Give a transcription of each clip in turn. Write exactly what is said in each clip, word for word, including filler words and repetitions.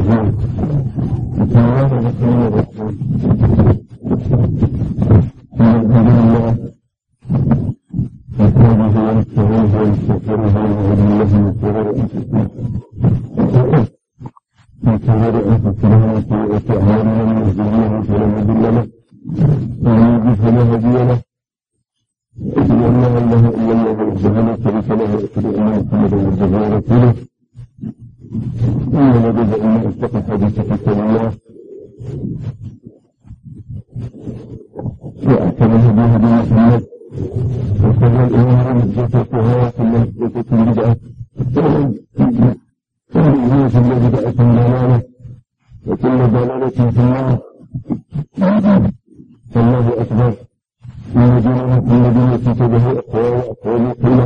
الرحيم. بسم الله الرحمن الرحيم. الحمد لله نحمده ونستعينه ونستغفره ونعوذ بالله من شرور انفسنا من شرور انفسنا وسيئات اعمالنا، من يهده الله فلا مضل له ومن يضلل فلا هادي له. أشهد أن لا إله إلا الله وحده لا شريك له، وأشهد أن محمدا عبده ورسوله. أما بعد فإن أصدق الحديث كتاب الله، وأحسن الهدي هدي محمد، وشر الأمور محدثاتها، وكل محدثة بدعة، وكل بدعة ضلالة، وكل ضلالة في النار. فالله أكبر. الذين الذين كتبه أقوال أقوال قيلة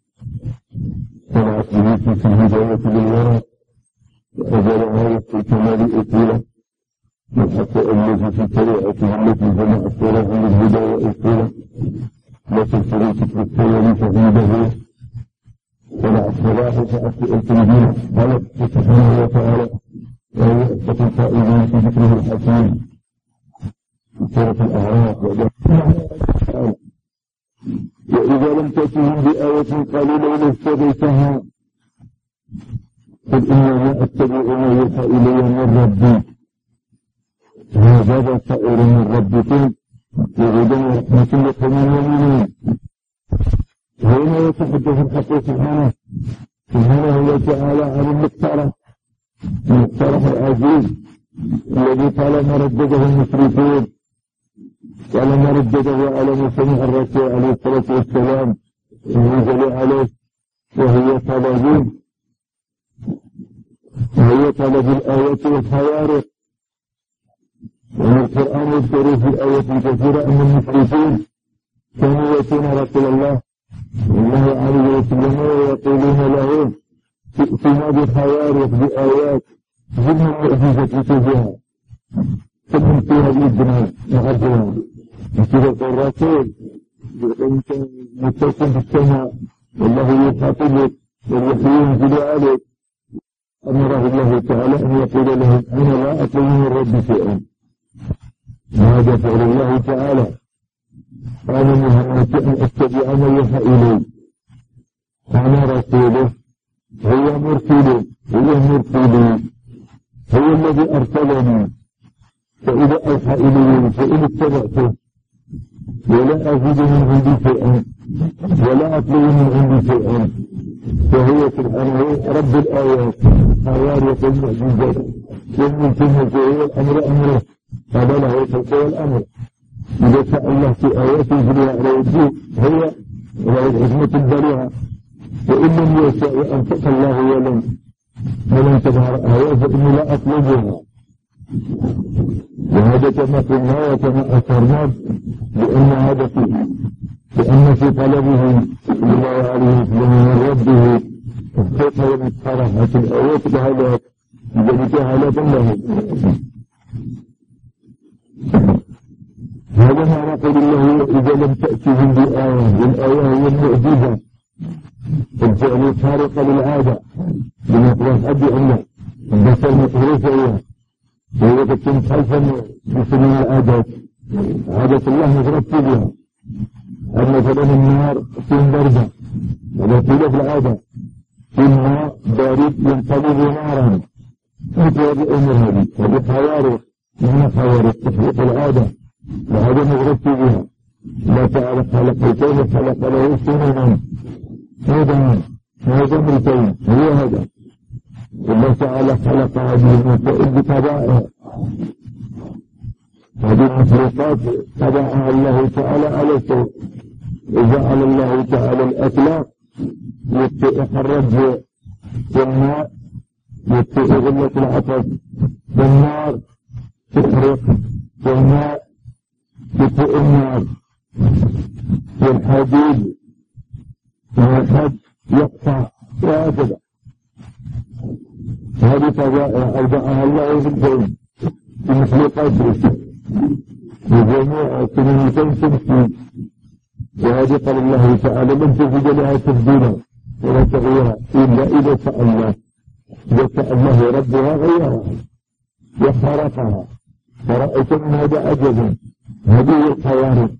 طلعت به في الهداية بالورى، وأجلها في كمال الأقيلة، والحق الذي في شريعته التي جمع الصورة من الهدى والأقيلة، لا تنفري فكر الخير فعنده طلعت صلاح فأسئلة الدين. قال سبحانه وتعالى: وهو أصدق القائلين في ذكره الحكيم سورة الأعراف. وإذا لم تأتهم بآية قالوا لولا اشتريتها قل إنما أتبع ما يوحى إلي من ربي هذا بصائر من ربكم وهدى ورحمة لقوم يؤمنون. هنا يتحدث الحق سبحانه سبحانه وتعالى عن المقترح المقترح العزيز الذي قال مردده المشركون، ولما ردده على مسمع الرسول عليه الصلاة والسلام ونزل عليه، وهي طلب وهي طلب الآية والخوارق. ومن القرآن يذكر في آية كثيرة أن المشركين كانوا يأتون رسول الله صلى الله عليه وسلم ويقولون له: ائتنا بخوارق بآيات ضمن المعجزة فيها فمن في هذه الدنيا معرضون. كتب الرسول أنت متصل بالسماء والله يخاطبك والوحي ينزل عليك. أمره الله تعالى أن يقول لهم: أنا لا أطلب من ربي شيئا. هذا فعل الله تعالى. أنا مهمتي أن أتبع ما يوحى إلي. أنا رسوله، هو مرسله، هو مرسلي، هو الذي أرسلني. فإذا أوحى إلي فإن اتبعته ولا أزيد من عندي شيئا ولا أطلب من عندي شيئا، فهو سبحانه رب الآيات خوارق المعجزات والممكن هو الأمر أمره قبله الخلق والأمر. إذا شاء الله في آيات يجريها على وجهه هو وله الحكمة البالغة، وإن لم يشاء أنفق الله ولم ولم تظهر آيات فإني لا أطلبها. وهذا كما قلنا وكما أثرنا بأن هذا فيه بأن في طلبه صلى الله عليه وسلم من ربه الخيط والمصطلحات الآيات بهلاك ذلك هلاك له. هذا ما نقول الله: إذا لم تأتهم بآية، والآية هي المعجزة، الفعل الخارق للعادة بمطلق أبي الله البشر مطروف إياه، وهو تكون خلفا بسنين العادات. عادة الله مترتب بها. أما مثلا النار تكون باردة، هذا طيلة في العادة. الماء بارد ينقلب نارا، مثل هذه الأمور هذه. هذه خوارق، من خوارق تحرق العادة، وهذا مترتب بها. الله تعالى خلق الكون وخلق له سننا هذا هذا مرتين هو هذا. الله تعالى خلق هذه المسائل بطبائع، هذه المخلوقات طبعها الله تعالى على سوء. وجعل الله تعالى الأكل يخرج والماء يغلق العطش، والنار تحرق، والماء يطفئ النار، والحديد والحد يقطع، وهكذا. هذه طبائع أوضعها الله في الكون في مخلوقاته وجميع كلمتين تمشي. وهذه قال الله تعالى: لن تجد لها تبديلا ولا تغييرا إلا إذا شاء الله. جاء الله ربها غيرها وخرقها فرأيت من هذا عجبا. هذه الخوارق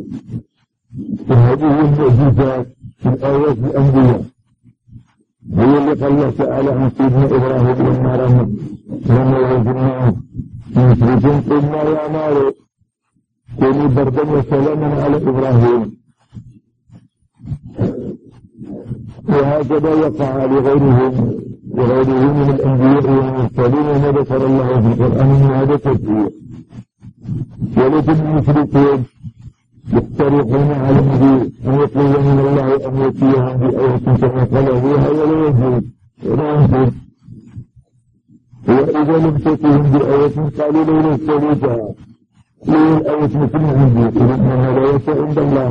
وهذه المعجزات في الآيات الأنبياء هي اللي قال الله تعالى عن سيدنا إبراهيم لما رمى رمى وجناه يشركون قلنا يا نار كوني بردا وسلاما على إبراهيم. وهكذا وقع لغيرهم لغيرهم من الأنبياء والمرسلين وما ذكر الله في القرآن من هذا تشريع. ولكن المشركون يقترحون على النبي أن يطلب من الله أن يأتيهم بآية كما قال فيها ولا يجوز ولا يمكن. وإذا لم تأتهم بآية قالوا لولا استويتها لولا الآية مثل عندي إنما لا يشاء عند الله.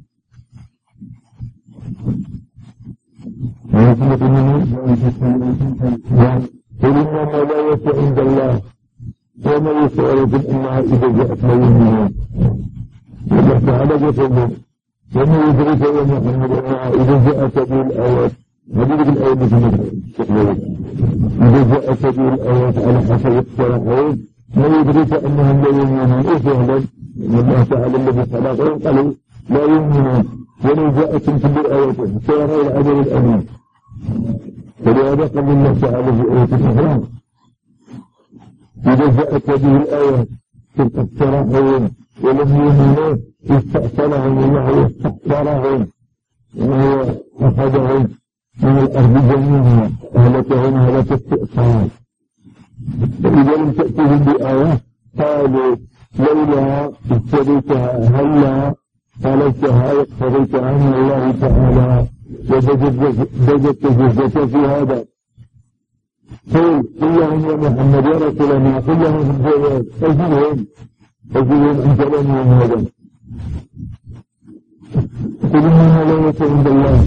فإنما لا يشاء عند الله وما يسأل إنها إذا جاءت لا يؤمنون. الله تعالى يقول وما يدرك يا محمد أنها إذا جاءت به الآيات هذه الآية مثل إذا جاءت به الآيات على حسب اقتراحهم ما يدرك أنهم لا يؤمنون. إيش يعلم الله تعالى الذي خلقهم قالوا لا يؤمنون ولو جاءتهم كل آيات سيرى الأجل الأمين. ولهذا قال الله تعالى في آية أخرى إذا جاءت هذه الآية تلك اقتراحهم ولم يؤمنوا استأصلهم الله واستحصرهم وهو أخذهم من الأرض جميعا أهلكهم هلك استئصال. فإذا لم تأتهم بآية قالوا لولا اشتريتها هلا قالتها واقتضيتها من الله تعالى وبدت جزة في هذا. قل قل لهم يا محمد يا رسول الله قل لهم في الجواب أجلهم أجلهم أن كلامهم هذا. قل إنما لا يشاء عند الله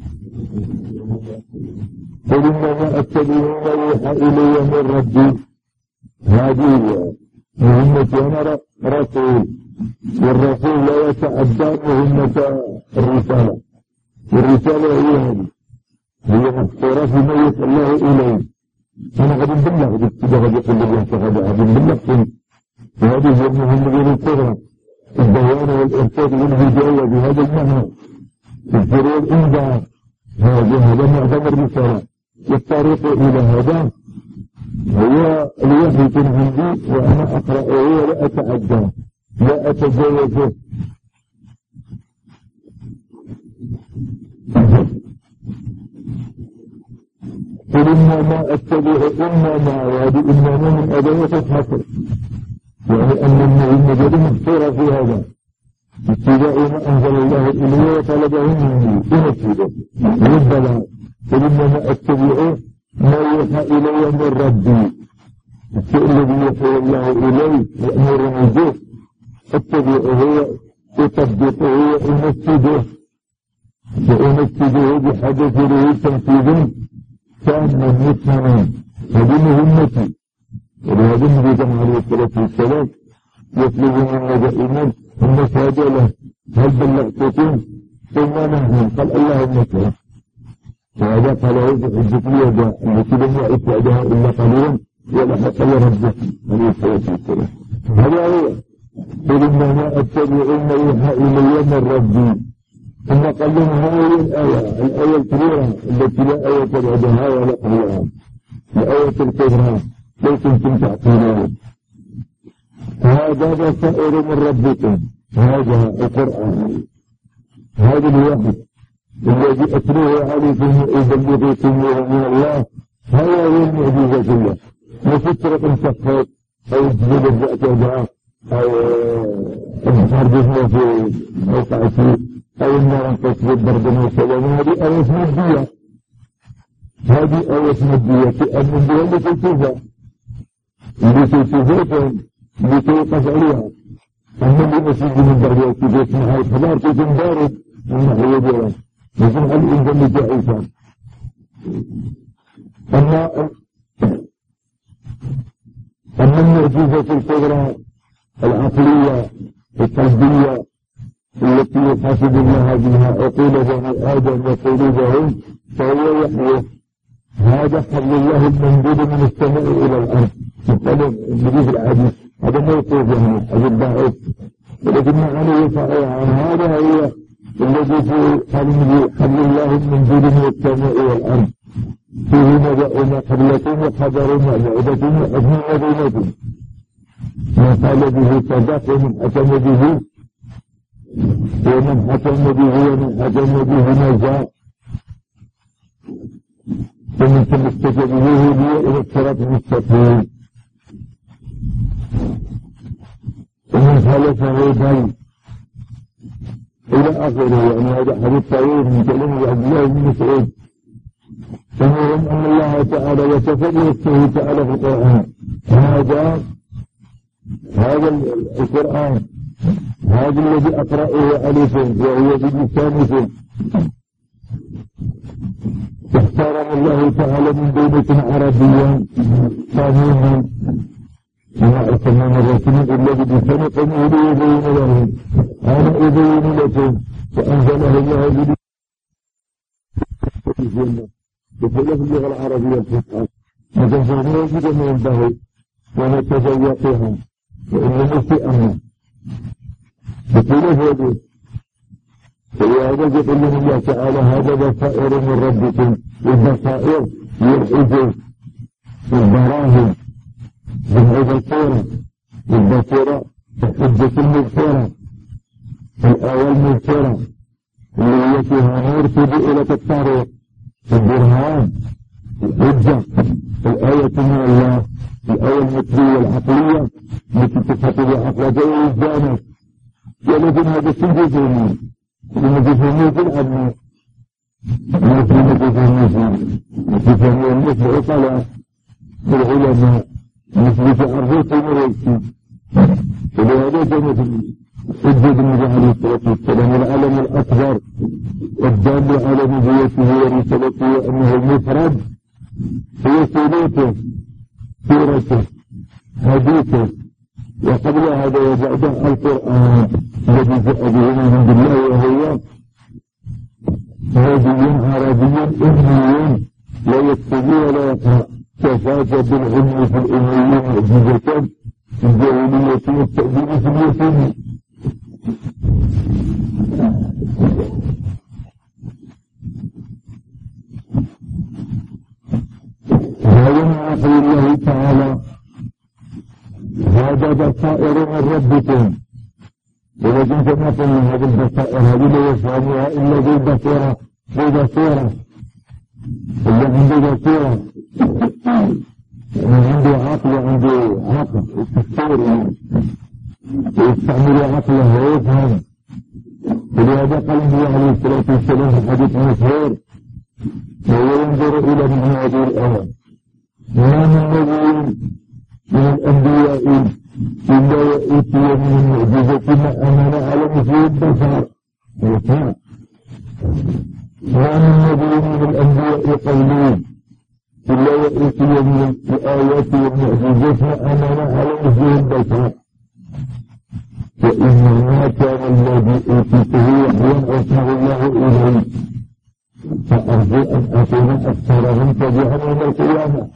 قل إنما أتبع ما يوحى إلي من ربي. هذه مهمة أنا رسول والرسول لا يتعدى مهمة الرسالة. والرسالة هي هذه هي محصورة فيما يوحى الله إليه. أنا قد نبلغ بالاتباع قد يقول الله تعالى قد نبلغ وهذه هي المهمة الكبرى البيان والإرشاد والهداية بهذا المعنى الجرير الإنذار. هذا هذا معظم الرسالة والطريق إلى هذا هو الوحي من عندي وأنا أقرأه ولا أتعدى لا أتجاوزه. قل إنما أتبع إنما وهذه إنما من أدوات الحصر يعني أن المهمة محصورة في هذا اتباع ما أنزل الله إليه وطلبه مني بنفسه ربنا. قل إنما أتبع ما يوحى إلي من ربي الشيء الذي يوحى الله إليه يأمرني به أتبعه أطبقه وأنفذه وأنفذه بحدث له تنفيذ كان متمما. هذه مهمتي. ولهذا النبي عليه الصلاة والسلام يطلب منا دائما ثم شهد له هل بلغتكم؟ قلنا نعم. قال اللهم اشهد. وهذا قال هذا حجة اليد التي لم يعرف بعدها إلا قليلا ولحق لربه عليه الصلاة والسلام. هذا هو قل إنما أتبع ما يوحى إلي من ربي. ثم قال لهم هذه الآية الآية الكبيرة التي لا آية بعدها ولا قبلها الآية الكبرى لو كنتم تعقلون. هذا بصائر من ربكم. هذا القرآن هذا الوحي الذي أتلوه عليكم وأبلغكم من الله. هذا هو المعجزة كلها. مفترة صفات أو جزء الزأتها أو البحر بسمه في موقع فيه أو النار تصبت بردا وسلام. هذه آية مادية. هذه آية مادية تأمن بها لكي تشوفها لكي تشوفها لكي يقف عليها. أما اللي مسجد من درجة كيف يسمعها الخبار كيف ينبارد من نحو ديران يسمع الإنسان لجائفا. أما أما المعجزة الكبرى العقلية القلبية التي يحاسب الله بها عقول بني آدم وقلوبهم فهو يحيي هذا حبل الله الممدود من السماء إلى الأرض. يقول النبي العادي هذا موقوف يعني هذا الضعيف، ولكن معنى صحيح هذا هو الذي في حبل الله الممدود من السماء إلى الأرض، فيه نبأ ما قبلكم وخبر ما بعدكم وأجمع بينكم، من قال به صدق ومن حكم به ومن حكم به ومن حكم به نجا، ومن تمسك به هدي إلى الصراط المستقيم، ومن خالفه ضل إلى آخره. يعني هذا حديث طويل من كلام عبد الله بن مسعود. فمهم أن الله تعالى وصف بنفسه تعالى في القرآن. هذا هذا القرآن هذا الذي أقرأه عليكم وهو بلسانكم، اختارنا الله تعالى من بينكم عربيا فاهما، وما أرسلنا من رسول إلا بلسان قومه ليبين لهم، أنا أبين لكم فأنزله الله بلسانه بخلاف اللغة العربية الفصحى، نتفهمها بما ينبغي ونتذوقها وإنما استئمنا بخلاف هذا. وهذا يقول لهم الله تعالى هذا بصائر من ربكم، والبصائر هي الحجج والبراهين جمع بصيرة، والبصيرة الحجة المبصرة الآية المبصرة اللي هي فيها نور تدعو إلى الطريق، البرهان الحجة الآية من الله، الآية المتلية العقلية التي تخاطب عقلك ووجدانك. ولكن هذا سنجزوني لما تفهموا في الأبناء لما تفهموا في تفهموا الناس بعقلاء بالعلماء مثل تعرفوا مريكي. ولهذا كانت حجة النبي عليه الصلاة والسلام العالم الأكبر والدال على نبوته ورسالته أنه المفرد هو سلوكه سيرته حديثه، وقبل هذا وبعده القرآن الذي جاء به من عند الله، وهو هادي عربي أمي لا يكتب ولا يقرأ، كفاك بالعلم في الأميين معجزة في الجاهلية والتأديب في اليتيم. هذا ما يقول الله تعالى هذا بصائر من ربكم، ولكن كما قلنا هذه البصائر هذه لا يفهمها إلا ذو بصيرة ذو بصيرة اللي عنده بصيرة يعني عنده عقل وعنده عقل التفكير ويستعمل عقله ويفهم. ولهذا قال النبي عليه الصلاة والسلام في الحديث المشهور وهو ينظر إلى من هذه الآية ما من نبي من الأنبياء إلا يأتي من المعجزة ما أمن على مثل البشر. ما من نبي من الأنبياء قولين إلا يأتي من الآيات والمعجزات ما أمن على مثل البشر، وإنما كان الذي أوتيته وحيا أوحاه الله إليه، فأرجو أن أكون أكثرهم تبعا يوم القيامة.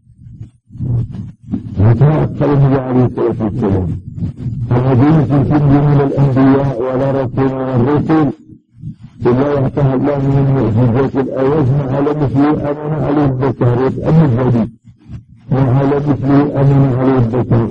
هذا أكثر النبي عليه الصلاة والسلام الذين في كل من الأنبياء ولا رسول من الرسل إلا يعطاه الله من المعجزات الآيات ما على مثله أمن عليه البشر، يتأمل ذلك ما على مثله أمن عليه البشر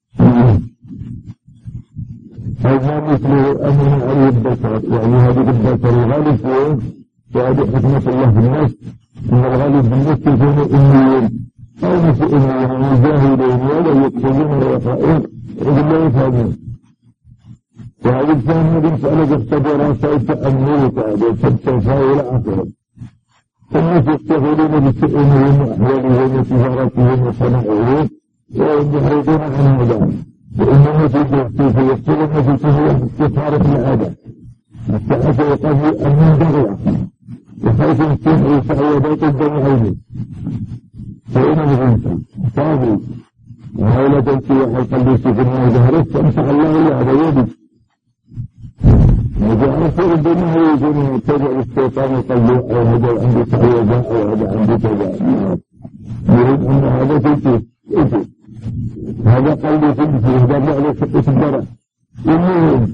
أو ما مثله أمن عليه البشر. يعني هذه البشر الغالب فيه، وهذه حكمة الله في الناس إن الغالب في الناس يكون أميين أو مسؤولين يعني جاهلين ولا يكتبون ولا يقرؤون ولا يفهمون. وهذه الفهم مسألة اختبر سيتأملك هذا تبتفى إلى آخره. الناس يشتغلون بشؤونهم وأحوالهم وتجارتهم وصنائعهم وهم يحيطون عن هذا، وإنما في يقتلون في استثارة الآدم حتى أتى يقضي أمن دغلة وحيث يستمعوا سعيدات الجمعين فإن الإنسان صابي وهؤلاء تنسي وحيث الليسي في المال ظهرت فأمسح الله إلا هذا يدي وجعل في الدنيا يكون يتبع الشيطان يقول له أو هذا عندي تعويضة أو هذا عندي كذا يريد أن هذا تيجي تيجي هذا قلبي في هذا بعد ستة الدرع يمين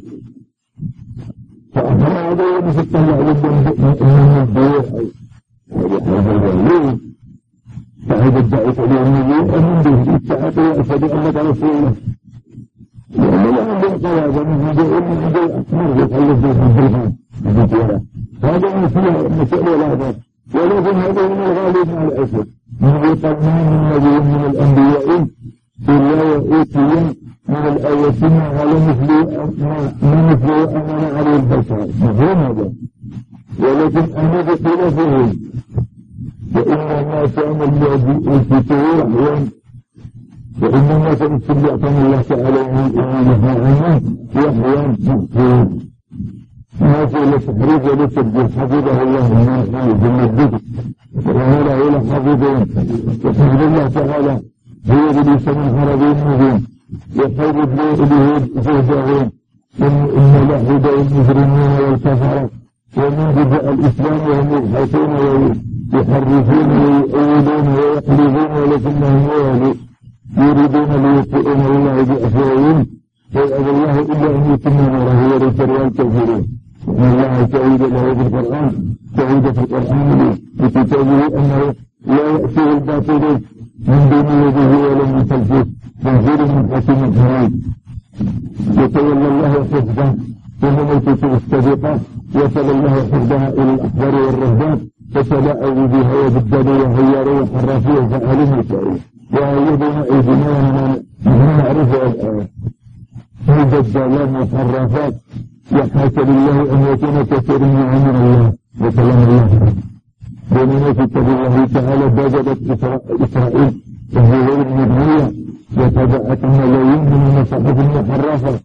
فأخر هذا يمسك الله للدنيا من الدنيا هذا الجليل فهذا الدعوة اليومية أمن به الساعة وأشهد أنك رسول الله لأن لا عندي قواعد من هذا إلا عندي أكمر يتعلق بالبرهان هذا فيها مسألة هذا ولكن هذا من الغالب مع الأسف من يقال من النبي من الأنبياء إلا وأوتي من الآياتين على مثل ما مثل أمانة على البشر مفهوم هذا ولكن أنا بخلافهم وإنما كان الذي أوتيته رحيا وإنما سنستبعكم الله تعالى ونهى عنه وحيا مغفور ما في لا تحريف ولا تبديل حفظه الله من جل الذكر وهذا هو الحافظون وحفظ الله تعالى هو بلسان عربي مبين يحفظ إليه زهدهم إن له هدى المجرمين والكفرة ومن بدأ الإسلام وهم يبحثون ويحرفون ويؤولون ويقلبون ولكنهم يريدون ليطئون الله بأفواههم فيأبى الله إلا أن يتم نوره وليسر الكافرين إن الله تعيد له في القرآن تعيد في القرآن بكتابه أنه لا يأتيه الباطل من بين يده ولا من خلفه تنزيل من حكيم حميد يتولى الله حفظه ومن الكتب السابقة وصل الله حفظها إلى الأحبار والرهبان فتلاعبوا بها وبالدنيا وهياروا وحرافوا وفعلوا مسائل وأيضنا أيضنا من نعرفها الآن هذا الدلام وحرافات يحاك لله أن يكون كثير من عمر الله وسلام الله بينما في كتاب الله تعالى بادت إسرائيل وهي غير مبنية وتبعت ملايين من المصاحف المحرفة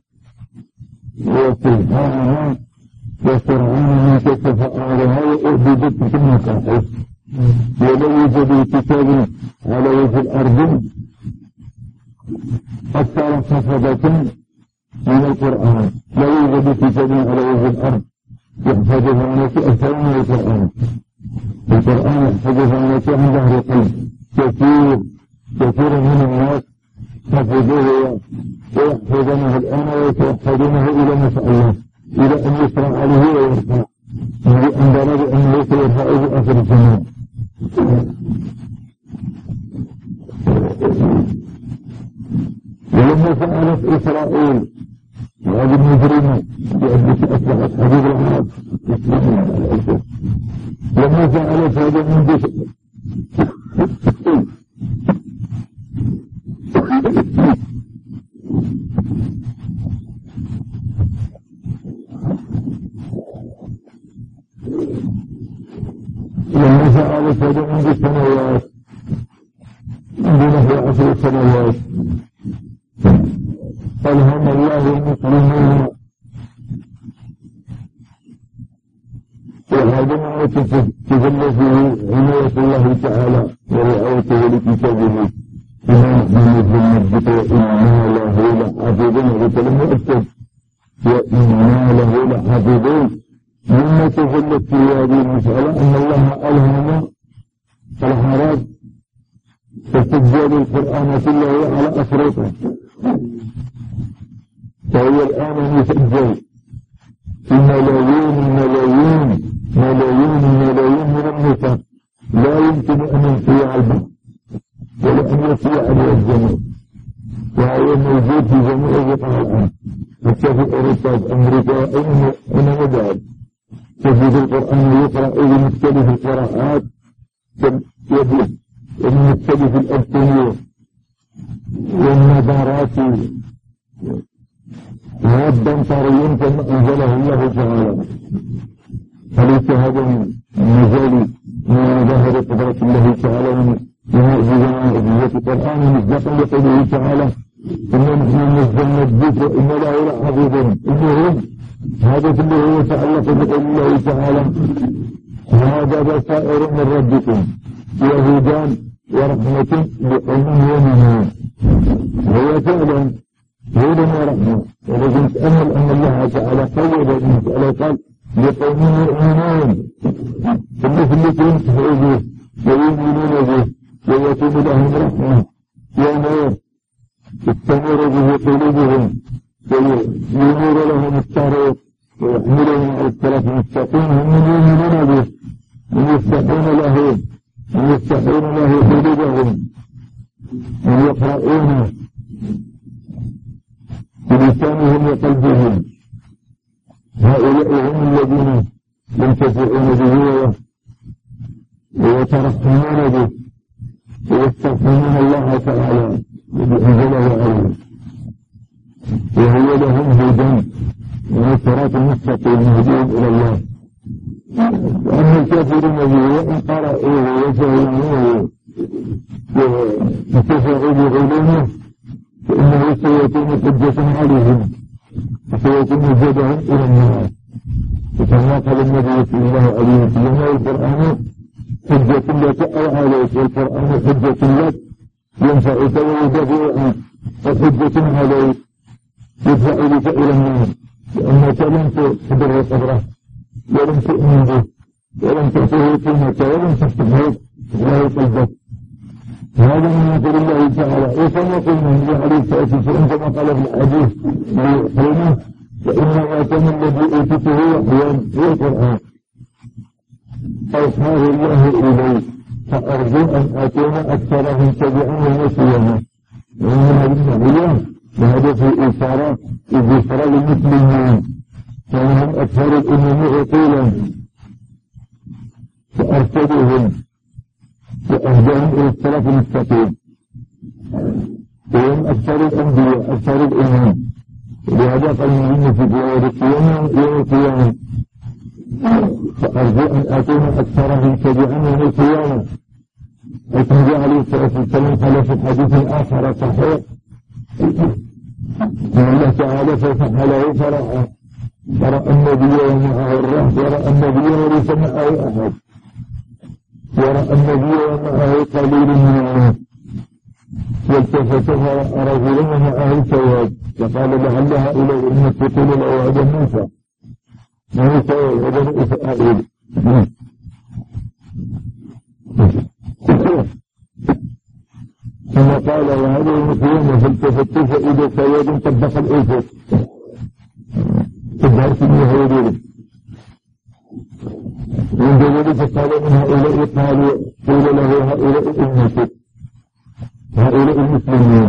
وسبحانها وفرعون ما كشف أمرها وأعبدت في المصاحف ولو يوجد كتاب على وجه الأرض أكثر حفظة من القرآن لا يوجد كتاب على وجه الأرض يحفظه الناس أكثر من القرآن القرآن يحفظه الناس عن ظهر قلب كثير كثير من الناس حفظوه ويحفظونه الآن ويتوحدونه إلى ما شاء الله إلى أن يسرع عليه ويرفع أن بلغ أنه سيرفعه في آخر الزمان ولما فعلت إسرائيل وهذه المجرمة بأنك أصبحت حبيب العرب لما فعلت هذا من جسد لما فعلت هذا منذ سنوات منذ نحو عشر سنوات ألهم الله المسلمين وهذا ما تظل فيه عناية الله تعالى ورعايته لكتابه إنا نحن نزلنا الذكر وإنا له لحافظون وكلمة أكتب وإنا له لحافظون مما تظلت في هذه المسألة أن الله ألهم الحراج فسجل القرآن كله على أسرته فهو الآن مسجل في ملايين ملايين ملايين ملايين من النساء لا يمكن أن ينفي عنه ولا أن ينفي عليه الجميع وهو موجود في جميع بقاع الأرض حتى في أوروبا أمريكا أين مدار تجد القرآن يقرأ بمختلف القراءات يجب ومختلف الأبطنية والنظارات مادا طريا كما أنزله الله تعالى فليس هذا من مجال من ظاهر قدرة الله تعالى من معجزة القرآن مصداقا لقوله تعالى إنا نحن نزلنا الذكر إن له لحافظون إنهم هذا كله يتعلق بقول الله تعالى هذا بصائر من ربكم وهدى ورحمة لقوم يؤمنون هو فعلا هدى ورحمة ولكن تأمل أن الله تعالى قيد المسألة تستمر به قلوبهم وينير لهم الطريق ويحملهم على الصراط المستقيم هم يؤمنون به ويفتحون له ويفتحون له قلوبهم ويقرؤون بلسانهم وقلبهم. هؤلاء هم الذين ينتفعون به ويترحمون به ويسترحمون الله تعالى بأنزله عليه، وهو لهم هدى والصراط المستقيم يهديهم إلى الله. وأما الكافرون به وإن قرأوه وفهموه وانتفعوا بعلومه فإنه سيكون حجة عليهم وسيكون زادهم إلى النار. وكما قال النبي صلى الله عليه وسلم: القرآن حجة لك أو عليك، والقرآن حجة لك ينفعك ويدافع عنك، وحجة عليك يدفع بك إلى النار، لأنك لم تحضر قدره ولم تؤمن به ولم تعطيه قيمته ولم تفتحه له قلبك. هذا من يقول الله تعالى. وكما قلنا النبي عليه الصلاة والسلام كما قال في الحديث قوله: فإنما كان الذي أوتيته وحيا هو القرآن أوحاه الله إليه، فأرجو أن أكون أكثرهم تبعا ونسيانا. وإن هذه الأيام وهدف الإشارة الذكرى للمسلمين، فهم أكثر الأمم عقولا فأرشدهم وأهداهم إلى الصراط المستقيم، وهم أكثر الأنبياء أكثر الأمم. ولهذا قال النبي في يوم القيامة: فأرجو أن أكون أكثرهم تبعا ونسيانا. النبي عليه الصلاة والسلام قال في حديث آخر صحيح أن الله تعالى فتح له فرعا، فرأى النبي ومعه الرهب، ورأى النبي وليس معه أحد، ورأى النبي ومعه قليل من الناس، والتفت فرأى رجلا ومعه سواد، فقال: لعل هؤلاء المتقون لأوعد موسى موسى وبني إسرائيل. ثم قال: وهذا المسلمون فالتفت فإذا سواد طبق الأسد تبعث اليهود. عند ذلك قال: من هؤلاء قالوا قيل له: هؤلاء أمتك، هؤلاء المسلمين.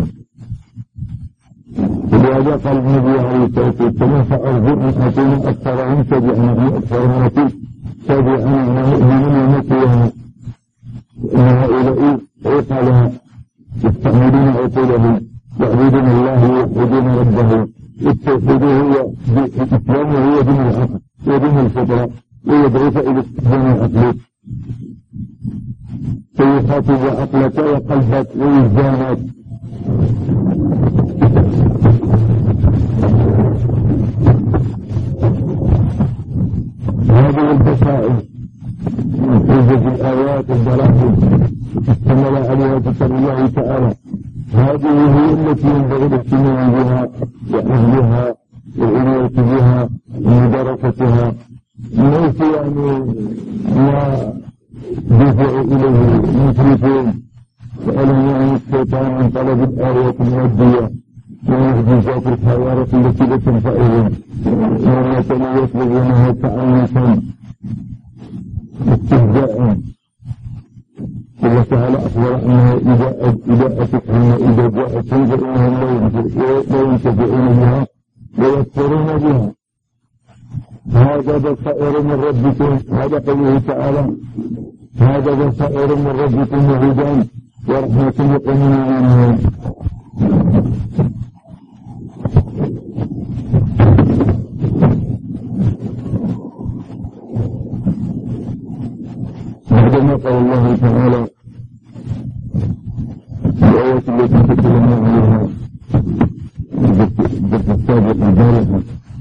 ولهذا قال النبي عليه الصلاة والسلام: فأرجو أن أكون أكثرهم تبعا أكثر الناس تبعا ومؤمنا ومسيحا. إن هؤلاء عقل يستعملون عقولهم يعبدون الله ويوحدون ربهم. التوحيد هو الإسلام وهو دين العقل ودين الفطرة، ويدعوك إلى استخدام العقل فيخاطب عقلك وقلبك ووجدانك. هذه البشائر من حجة الآيات الدلائل اشتمل عليها كتاب الله تعالى. هذه هي التي ينبغي الاهتمام بها وأهلها والعناية بها ومدارستها، ليس يعني ما دفع إليه المشركون سألوا عن الشيطان عن طلب الآيات المادية ومعجزات الحيارة التي لا تنفعهم، وما كانوا يطلبونها تعنيفا استهزاء. الله تعالى أخبر أنه إذا إذا أتتهم إذا جاءتهم فإنهم لا ينتفعون بها ويكفرون بها. هذا بصائر من ربكم، هذا قوله تعالى: هذا بصائر من ربكم وهدى ورحمة لقوم يؤمنون. بعدما قال الله تعالى الآيات التي تكلمنا عليها الدرس السابق البارحة: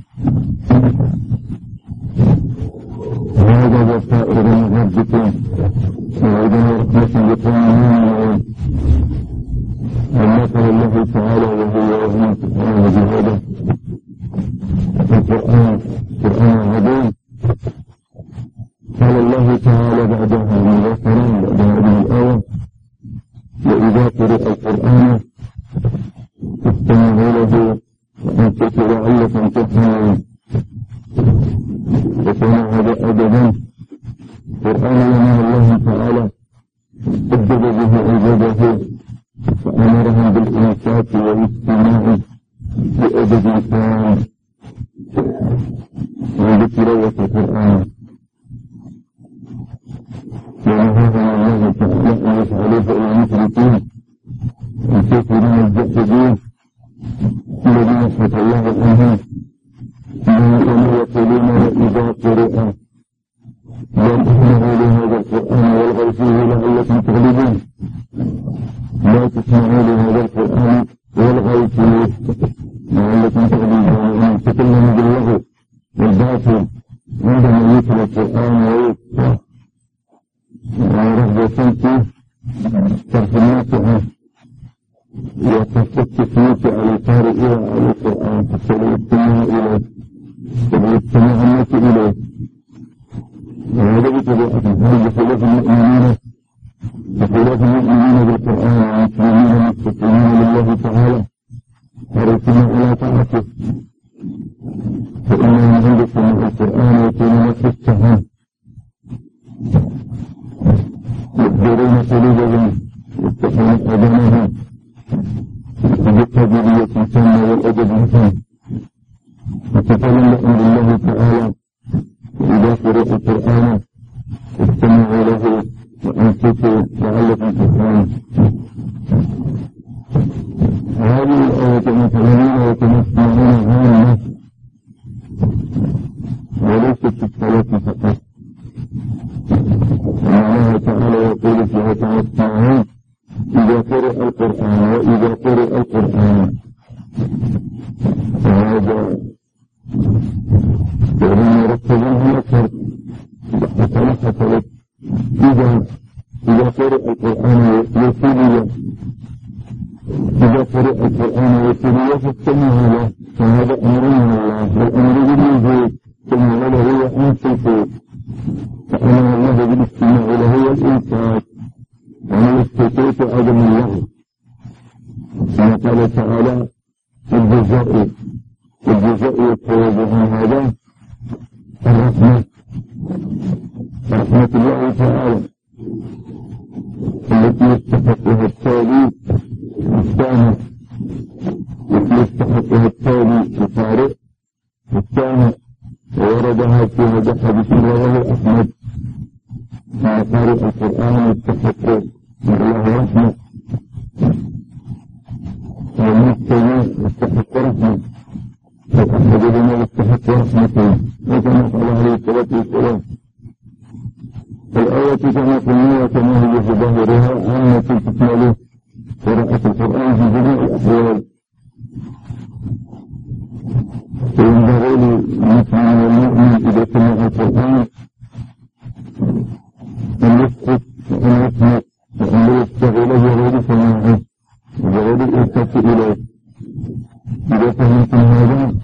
هذا بصائر من ربكم وهدى ورحمة لقوم يؤمنون. ولما قال الله تعالى وهو يؤمن سبحانه بهذا القرآن قرآن عظيم، قال الله تعالى بعدها مباشرا بعد هذه الآية: وإذا قرئ القرآن له وأنفسوا لعلكم ترحمون. وكان هذا أبدا قرآن يمين الله تعالى أدب به عباده فأمرهم بالإنصات والاستماع بأدب تام وبتلاوة القرآن، ونهاهم الله تعالى أن يفعلوا فعل المشركين الكافرين الجاحدين الذين حكى الله عنهم أنهم كانوا يقولون وإذا قرئ لا تسمعوا لهذا القرآن والغوا فيه لعلكم تغلبون. لا تسمعوا لهذا القرآن والغوا فيه لعلكم تغلبون. أن تكلموا باللغو والباطل عندما يتلى القرآن ويقرأ ورغبة فيه صرف الناس عنه وتصدق الناس على القارئ على القرآن حتى لا يستمع إليه ولا يستمع الناس إليه. وهذا بطبيعة الحال بخلاف المؤمنين بخلاف المؤمنين بالقرآن والمسلمين المستقيمين لله تعالى حريصين على طاعته، فإنهم عند سماع القرآن يكونون فسحا يحضرون قلوبهم يفتحون أذانهم بالقابلية التامة والأدب التام وتفعلون لأمر الله تعالى. وإذا قرأ القرآن استمعوا له وأنصتوا لعلكم ترحمون. هذه الآية متعلمين وتسمعون عامة وليست في الصلاة فقط. الله تعالى يقول فيها تسمعون إذا قرأ القرآن وإذا قرأ القرآن. وهذا يعني يرتبون أكثر حتى لا حصلت إذا إذا قرأ القرآن يسيريا إذا قرأ القرآن يسيريا فاستمعوا له، فهذا أمر من الله والأمر بالوجود ثم له وأنصتوا، فأمر الله بالاستماع له والإنصات ومن السكوت عدم اللغو. كما قال تعالى الجزاء الجزاء يتوجه عن هذا الرحمة رحمة الله تعالى التي يستحقها التالي الثاني التي يستحقها التالي القارئ الثاني ووردها في هذا حديث رواه أحمد أن قارئ القرآن يستحق من الله رحمة والمستمع يستحق رحمة فأحدهما يستحق رحمة وكما قال عليه الصلاة والسلام. الآية كما قلنا وكما هي في ظاهرها عامة تشمل قراءة القرآن في جميع الأحوال، فينبغي للمسلم والمؤمن إذا سمع القرآن أن يسكت وأن يسمع وأن لا يشتغل بغير سماعه وبغير الإلتفات إليه. إذا فهمتم هذا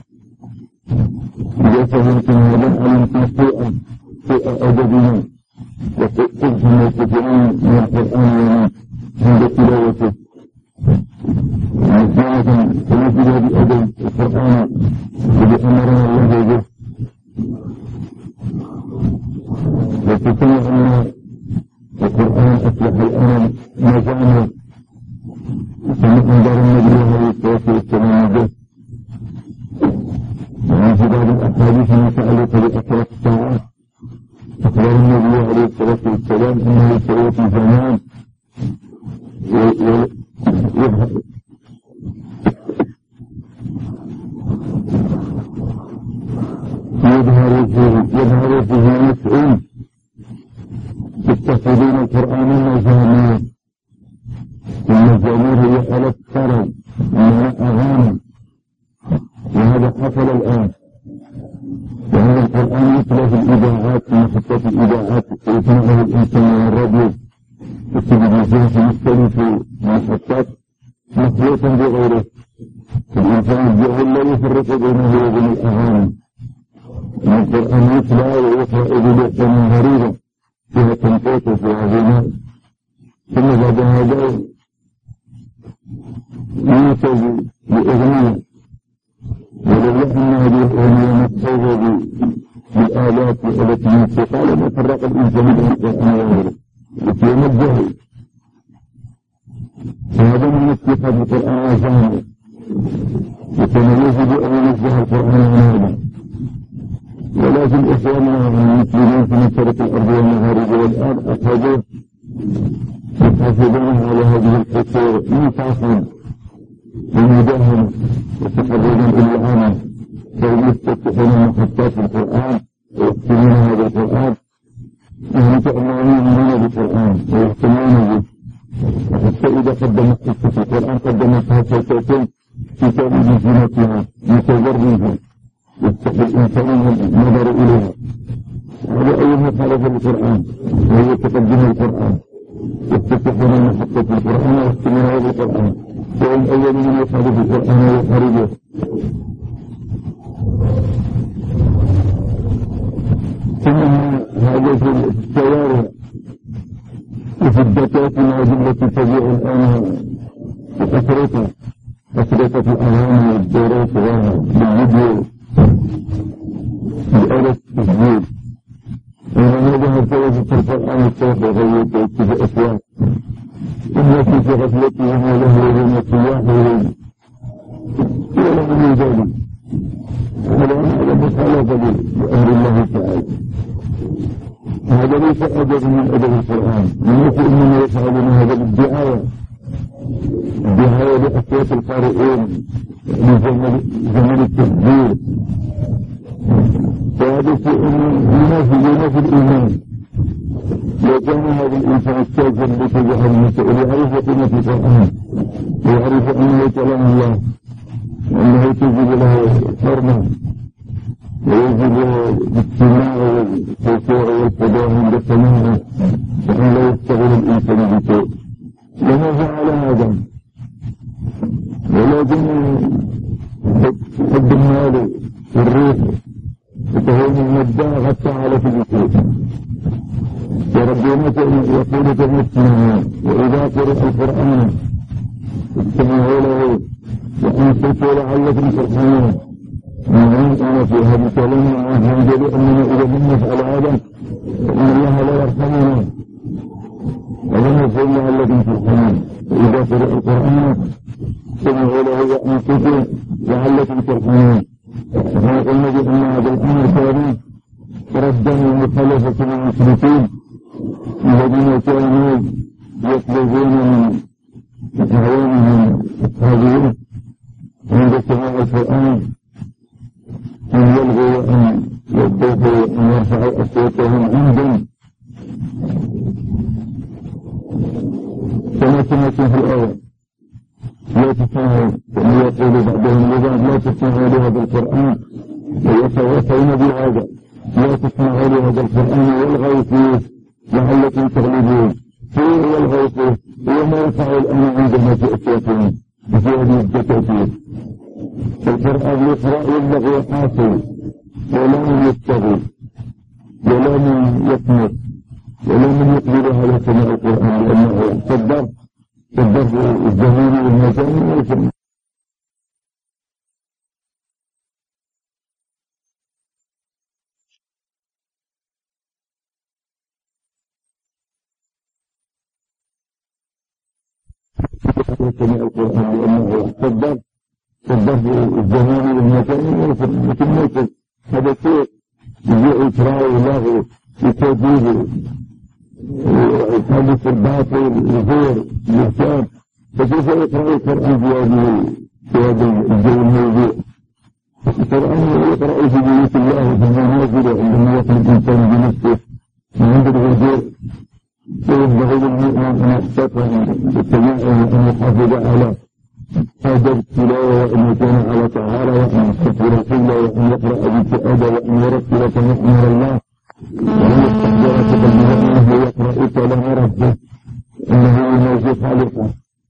إذا فهمتم هذا علمتم شيئا شيء أدبنا وتفهم الكثيرين من القرآن عند تلاوته ومسمعة تنزل بأدب القرآن وبأمرنا الله به. وتسمع أن القرآن أصلح الآن مجانا كما أنظر النبي عليه الصلاة والسلام به. ومن في بعض الأحاديث المتعلقة بأشراط الساعة أخبر النبي عليه الصلاة والسلام أنه سيأتي زمان يظهر يظهر فيه يظهر فيه مسؤول يتخذون القرآن مزامير. المزامير هي آلة طرب إنها أغاني، وهذا حصل الآن. وهذا القرآن يتلى في الإذاعات في محطات الإذاعات يسمعه الإنسان من الراديو في التلفزيون في مختلف المحطات مخلوطا بغيره. الإنسان الجاهل لا يفرق بينه وبين الأغاني. القرآن يتلى ويقرأ بلغة غريبة فيها تنطيط وفيها غناء، ثم بعد هذا ينتج بأغنية، ولولا أن هذه الأغنية مصحوبة بالآلات وآلات الموسيقى لما فرق الإنسان بين القرآن وغيره وفيما الجهل. فهذا من اتخاذ القرآن وفهمه، وكان يجب أن ينزه القرآن عن هذا. ولكن إخواننا المسلمين في منطقة الأرض والمغارب والآن أخذوا يحافظون على هذه الحصور منفعة ومداهمة وتحررون الإلعام، فيستفتحون محطات القرآن ويحكمون هذا القرآن وهم تأمنون بالقرآن ويحكمون به. حتى إذا قدمت قصة القرآن قدمتها فتاة في تأمين زينتها متزرجة يستحي الإنسان النظر إليها. هذا أول مخالفة للقرآن، وهي تقدم القرآن، يستفتحون محطة القرآن ويحكمون هذا القرآن، وهم أول من يخالف القرآن ويحاربه. ثم هذا في الشوارع وفي الدكاترة التي تبيع الآن بكثرتها، كثرة الأغاني والدورات بالفيديو بآلة التسجيل. وهذا التوجه القرآن الصوت وغيرته واتفاء أصوات التي في غفلتهم ولهوهم وسياحهم ولا من ذلك. هذا مخالفة لأمر الله تعالى. هذا ليس أدب من أدب القرآن، الناس إنما يفعلون هذا بالدعاية، الدعاية لأصوات القارئين لزمن التسجيل. فهذا شيء ينافي الإيمان. لو كان هذا الإنسان التاجر بتجاه المسائل يعرف قيمة القرآن ويعرف أنه كلام الله وأنه تجب له حرمة ويجب بالاجتماع والخشوع والفداء عند سماعه، وأن لا يستغل الإنسان بشيء. لما فعل هذا؟ ولكن حب المال والريح وتهون المدى غطى على كل شيء. وربنا يقول كمسلمين وإذا قرأ القرآن استمعوا له وأنصتوا لعلكم ترحمون. نعم أنا في هذا الكلام عن جديد أننا إذا لم نفعل هذا فإن الله لا يرحمنا ونقول لعلكم ترحمون. وإذا قرأ القرآن استمعوا له وأنصتوا لعلكم ترحمون. وقال النبي أن هذا الأمر كان ردا لمخالفة المشركين الذين كانوا يطلبون من أعوانهم أصحابهم عند سماع القرآن أن يلغوا وأن يضيفوا وأن يرفعوا أصواتهم عندهم كما سمعتم في الآية لا تسمعوا كما يقول بعضهم لبعض لا تسمعوا لهذا القرآن ويتواصون بهذا لا تسمعوا لهذا القرآن والغوا فيه لعلكم تغلبون. فيه والغوا فيه وما يفعل الآن عندنا في أصواتهم وفي هذه الدكاتير. القرآن يقرأ يبلغ وحاصل ولا من يستغل ولا من يثمر ولا من يقبل على سماع القرآن لأنه يتصدر الضرب الزماني والمكاني ويسمى سماع القرآن لأنه يتصدر الضرب الزماني والمكاني ويسمى لكن هذا شيء يجيء إكراه له يتوجيه يحدث الباطل الغير الإحسان. فكيف يقرأ القرآن في هذا الجو الموضوع؟ القرآن يقرأ في بيوت الله في المنازل عندما يقرأ الإنسان بنفسه من عند الغدير. فينبغي للمؤمن أن يستطيع بالتجاعل وأن يحافظ على آداب التلاوة وأن يكون على طهارة وأن يستغفر القبلة وأن يقرأ بالتأدى وأن يرتل كما أمر الله وأن يستحضر تقدم أنه يقرأ كلام ربه أنه ينازل خالقه.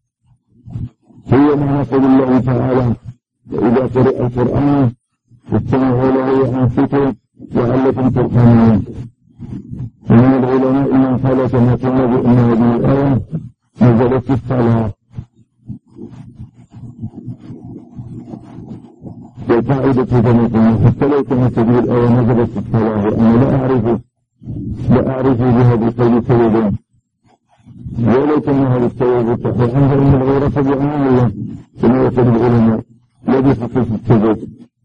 هي معنى قول الله تعالى وإذا قرأ القرآن استمعوا له وأنصتوا لعلكم ترحمون. ومن العلماء من قال كما قلنا بأن هذه الآية نزلت في الصلاة وقاعدة كما قلنا حتى لو كانت هذه الآية نزلت في الصلاة وأنا لا أعرف لا أعرف بهذا القول سببا ولو كان هذا السبب صحيحا فإن الغيرة بعموم الله كما يقول العلماء لبث في السبب.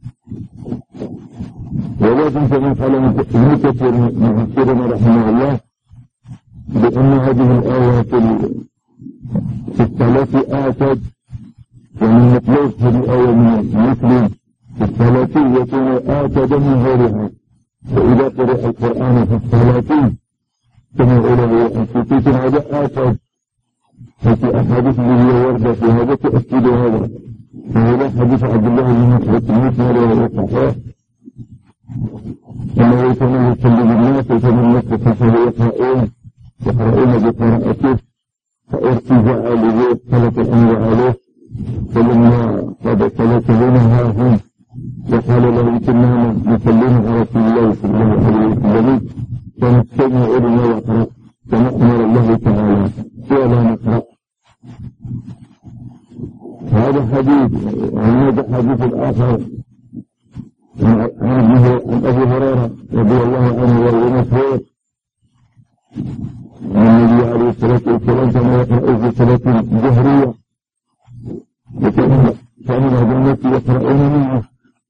ولكن كما قال ابن كثير مفسرنا رحمه الله بأن هذه الآية في الصلاة آتت ومن مطلوب هذه الآية من المسلم في الصلاة يكون آتت من غيرها. فإذا قرأ القرآن في الصلاة كما يقول الأنسيتي هذا آتت ففي أحاديث الذي ورد في هذا تؤكد هذا. فهذا حديث عبد الله بن مسعود المسند وهو صحيح أنه كان يصلي بالناس وكان الناس فهو يقرؤون يقرؤون بقراءته فارتجع لذلك صلى الأمر عليه فلما قد صلى بينها هم وقال له كنا نسلم على رسول الله صلى الله عليه وسلم فنستمع إلينا وقرأ كما أمر الله تعالى ولا نقرأ. هذا حديث وهذا الحديث الآخر عن أبي هريرة رضي الله عنه وهو مشهور النبي عليه الصلاة والسلام كان يقرأ في صلاة جهرية وكان بعض الناس يقرؤون منه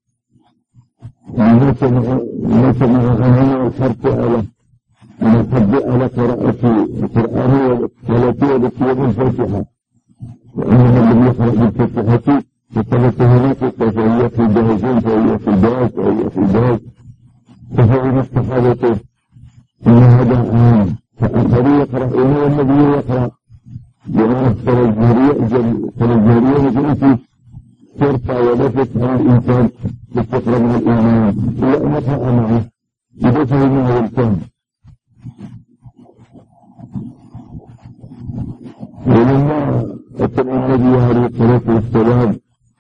نسمع عنه الحرف على من الحب على قراءة القرآن والصلاة والصلاة الفاتحة وأنه لم يقرأ بالفاتحة فصلاة هناك فهي في الجهازين فهي في الباس فهي في الباس ففعل الصحابة إن هذا عام فآخرين يقرؤون والنبي يقرأ لأن الصلاة الجهرية مثل ترفع ولا تسمع الإنسان تستقرب من الإيمان إلا أن يقرأ معه إذا فهمه الكلام. ولما أتى النبي عليه الصلاة والسلام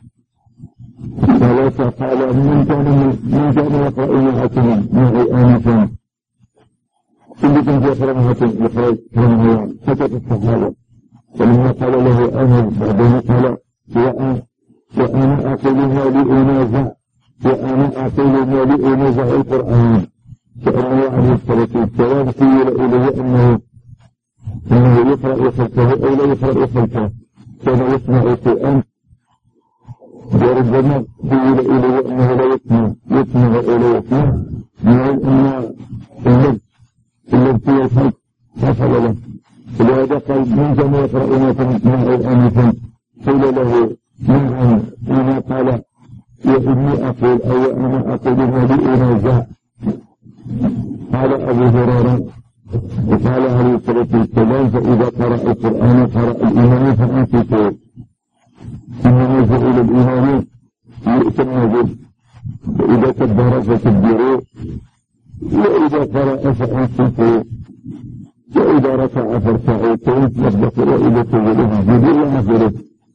الصلاة قال من كان من كان يقرأ معكم معي آنفا كل كان يقرأ معكم يقرأ سكت الصحابة ولما قال له أنا بعدين قال وأنا وأنا أقولها لأنازع وأنا أقولها لأنازع القرآن فأنه عليه الصلاة والسلام قيل إليه أنه أنه يقرأ خلفه أو لا يقرأ خلفه كان يسمع القرآن وربما قيل إليه أنه لا يسمع يسمع أو لا يسمع من أن اللب الذي يسمع حصل له ولهذا قال من كان يقرأ ما تنسمع آنفا قيل له منعا فيما قال يا إني أقول أو أنا أقول هذه أنازع قال أبو هريرة وقال عليه الصلاة والسلام فإذا قرأ القرآن قرأ الإيمان فأنصتوا إنما جعل الإيمان يؤتم به فإذا كبر فكبروا وإذا قرأ فأنصتوا وإذا ركع فاركعوا كيف يصدق وإذا سجد فاسجدوا إلى آخره.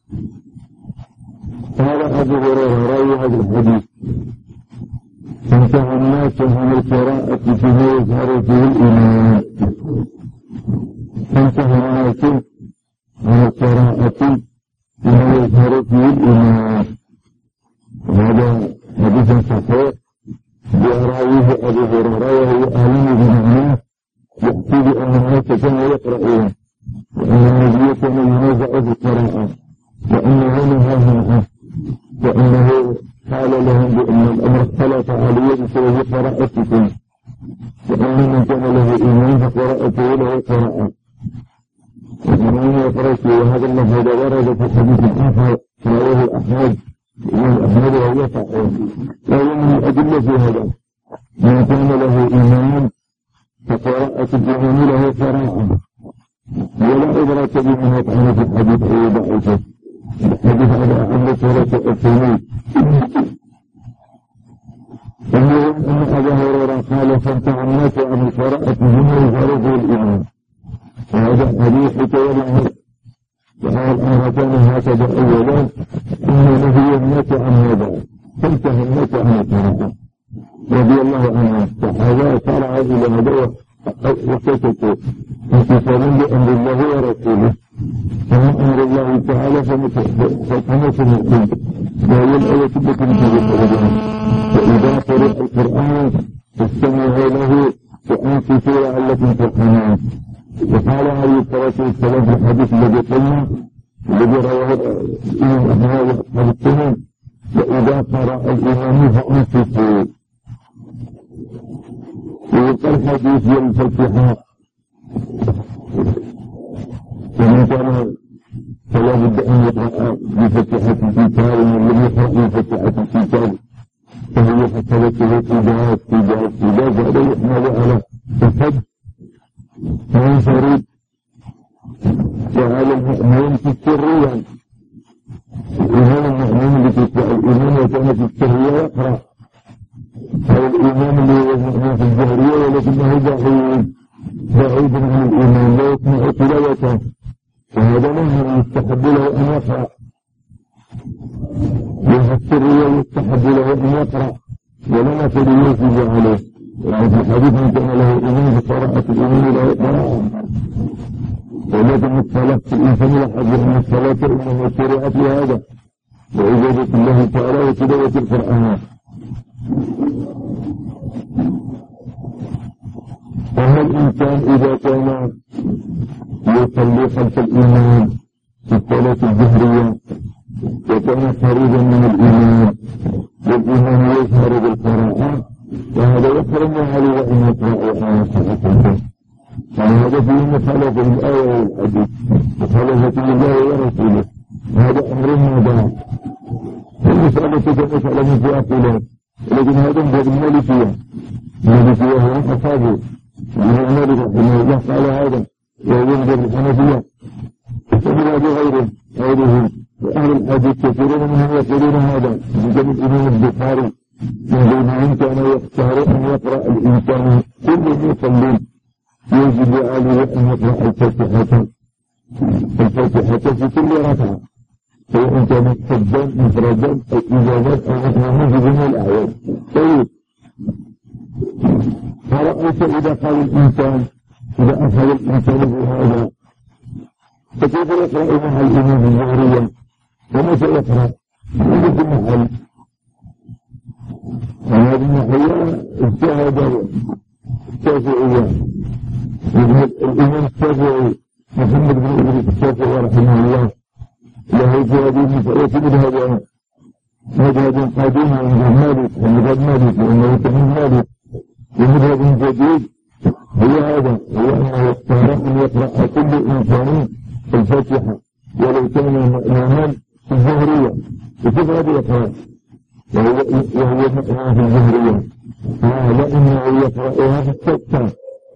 قال أبو هريرة راوي هذا الحديث فانتهى الناس عن القراءة فيما يظهر فيه الإيمان فانتهى الناس عن القراءة فيما يظهر فيه الإيمان. هذا حديث صحيح بأراويه أبو هريرة وهو أعلم بمعناه يحكي بأن الناس كانوا يقرؤون وأن النبي كان ينازع في القراءة وأنه نهاهم وأنه قال لهم بأن الأمر اختلط علي بسبب قراءتكم وأن من كان له إيمان فقراءته له قراءة ومن يقرأت وهذا اللفظ ورد في حديث آخر رواه أحمد الإمام أحمد وهو صحيح وهو من الأدلة في هذا من كان له إيمان فقراءة الإيمان له قراءة ولا عبرة بما يطعن في الحديث أو ضعيفه الحديث على أعلى سورة التوحيد. المهم أن أبا هريرة قال فانتهى الناس عن القراءة فيما يظهر فيه الإيمان وهذا حديث حكاية وقال أنا كان هكذا أولا إن نهي الناس عن هذا فانتهى الناس عن القراءة رضي الله عنه فهذا صار إلى هذا وسكتوا امتثالا لأمر الله ورسوله فمن أمر الله تعالى فمتحدث وهي الآية التي نتحدث وإذا قرئ القرآن فاستمعوا له وأنصتوا لعلكم ترحمون. وقال عليه الصلاة والسلام في الحديث الذي قلنا الذي رواه الإمام أحمد وأصحاب السنن وإذا قرأ الإمام فأنصتوا. ويقال الحديث يوم الفتحة ومن كان فلا بد أن يقرأ بفتحة الكتاب ومن لم يقرأ بفتحة الكتاب فهي حصلته إجابة إجابة إجابة هذا يحمل على الحج وينشرد وعلى المؤمن في السرية. الإمام المؤمن بتتبع الإمام وكان في السرية يقرأ أو الإمام اللي هو المؤمن في الجهرية ولكنه بعيد بعيد عن الإمام لا يسمع تلاوته وهذا منه يستحب له أن يقرأ وفي السرية يستحب له أن يقرأ ولما فليوجب عليه. وفي الحديث من كان له إمام بقراءة الإمام لا يقرأ ولكن الصلاة في الإنسان لحظ أن الصلاة إنما شرعت لهذا وعبادة الله تعالى وتلاوة القرآن. أما الإنسان إذا كان يصلي خلف الإمام في الصلاة الجهرية وكان قريبا من الإمام والإمام يجهر بالقراءة وهذا يحرم عليه أن يقرأ آية صحيحة. فهذا فيه مخالفة الآية والحديث مخالفة لله ورسوله هذا أمر مضاع. المسألة كمسألة في أقولات لكن هذا من المالكية المالكية هو أصحابه الإمام مالك رحمه الله قال هذا وينظر الحنفية ومن غيره غيرهم وأهل الحديث كثيرون منهم يقولون هذا بجانب الإمام البخاري من بينهم كان يختار أن يقرأ الإنسان كل يصلي يجب عليه أن يقرأ الفاتحة الفاتحة في كل ركعة سواء كانت سجدا مفردا أو إجابات أو مطمئنة في جميع الأعياد. طيب فرأيت إذا قال الإنسان إذا أخذ الإنسان بهذا فكيف يقرأ مع الإمام الجهرية ومتى يقرأ؟ هذا في المحل وهذه الناحية اجتهد الشافعية الإمام الشافعي محمد بن إدريس الشافعي رحمه الله له في هذه المسألة مذهب مذهب قديم عند مالك ومذهب مالك وأنه كان مالك ومذهب جديد هو هذا هو أنه يختار أن يقرأ كل إنسان الفاتحة ولو كان مأموما في الظهرية وكيف هذا يقرأ وهو مأموم في الظهرية هذا إنه يقرأها في الستة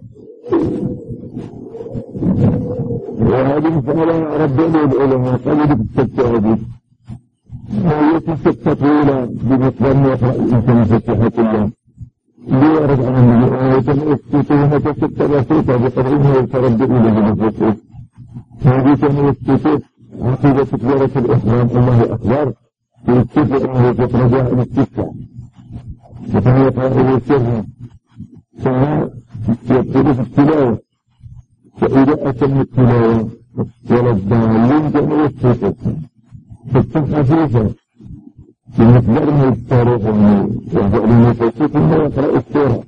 وهذه مسألة ربنا العلماء قالوا في الستة هذه وهي في الستة طويلة بمقدار ما يقرأ الإنسان الفاتحة كلها ليرد عن النبي ويتم يسكتون ستة بسيطة بقدرهم ويتردد إلى الفتوى هذه كان يسكت عقيدة تكبيرة الإحرام الله أكبر يسكت أنه تخرج عن الستة وكان يقرأ إلى السر ثم يبتدئ في التلاوة فإذا أتم التلاوة ولا الضالين كان يسكت فتح خفيفة بمقدار ما يستارق ويرجع للمفسر ثم يقرأ السورة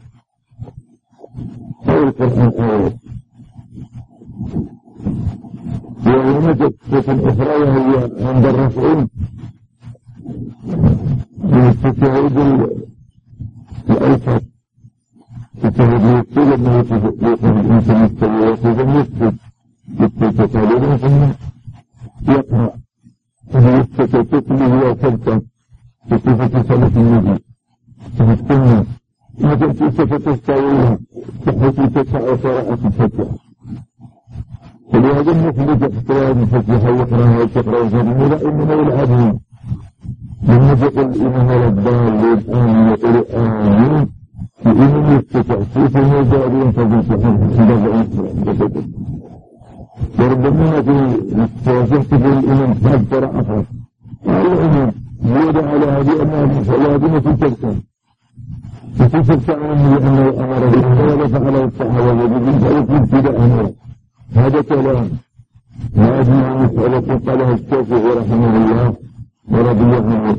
أو القرآن آيات وهناك فتن أخرى وهي عند الرفعين بالتشهد الأوسط التشهد يستوي أنه يقوم الإنسان يستوي ويقوم يسجد يستوي تقاليدا ثم يقرأ فهي يستكتت له وفرته بصفة صلاة النبي في السنة ما كنت ستستويها بحيث تسع قراءة الفتحة فلهذا النخرج احترام الفتحة ويقرأها وتقرأ جميلة إنما يلعبهم لما يقول الإمام الضالين آمين يقول آمين الإمام يستكتت فهو جارين فالفتحة عند وربما في التوافق في الإمام بعد قراءة الإمام زيد على هذه أنها مشاهدين في تلك وفي تلك أنه أنه أمر بالإنسان فعله الصحابة وجدين فأيضا ابتداء أمره هذا كلام هذه مسألة قالها الشافعي رحمه الله ورضي عنه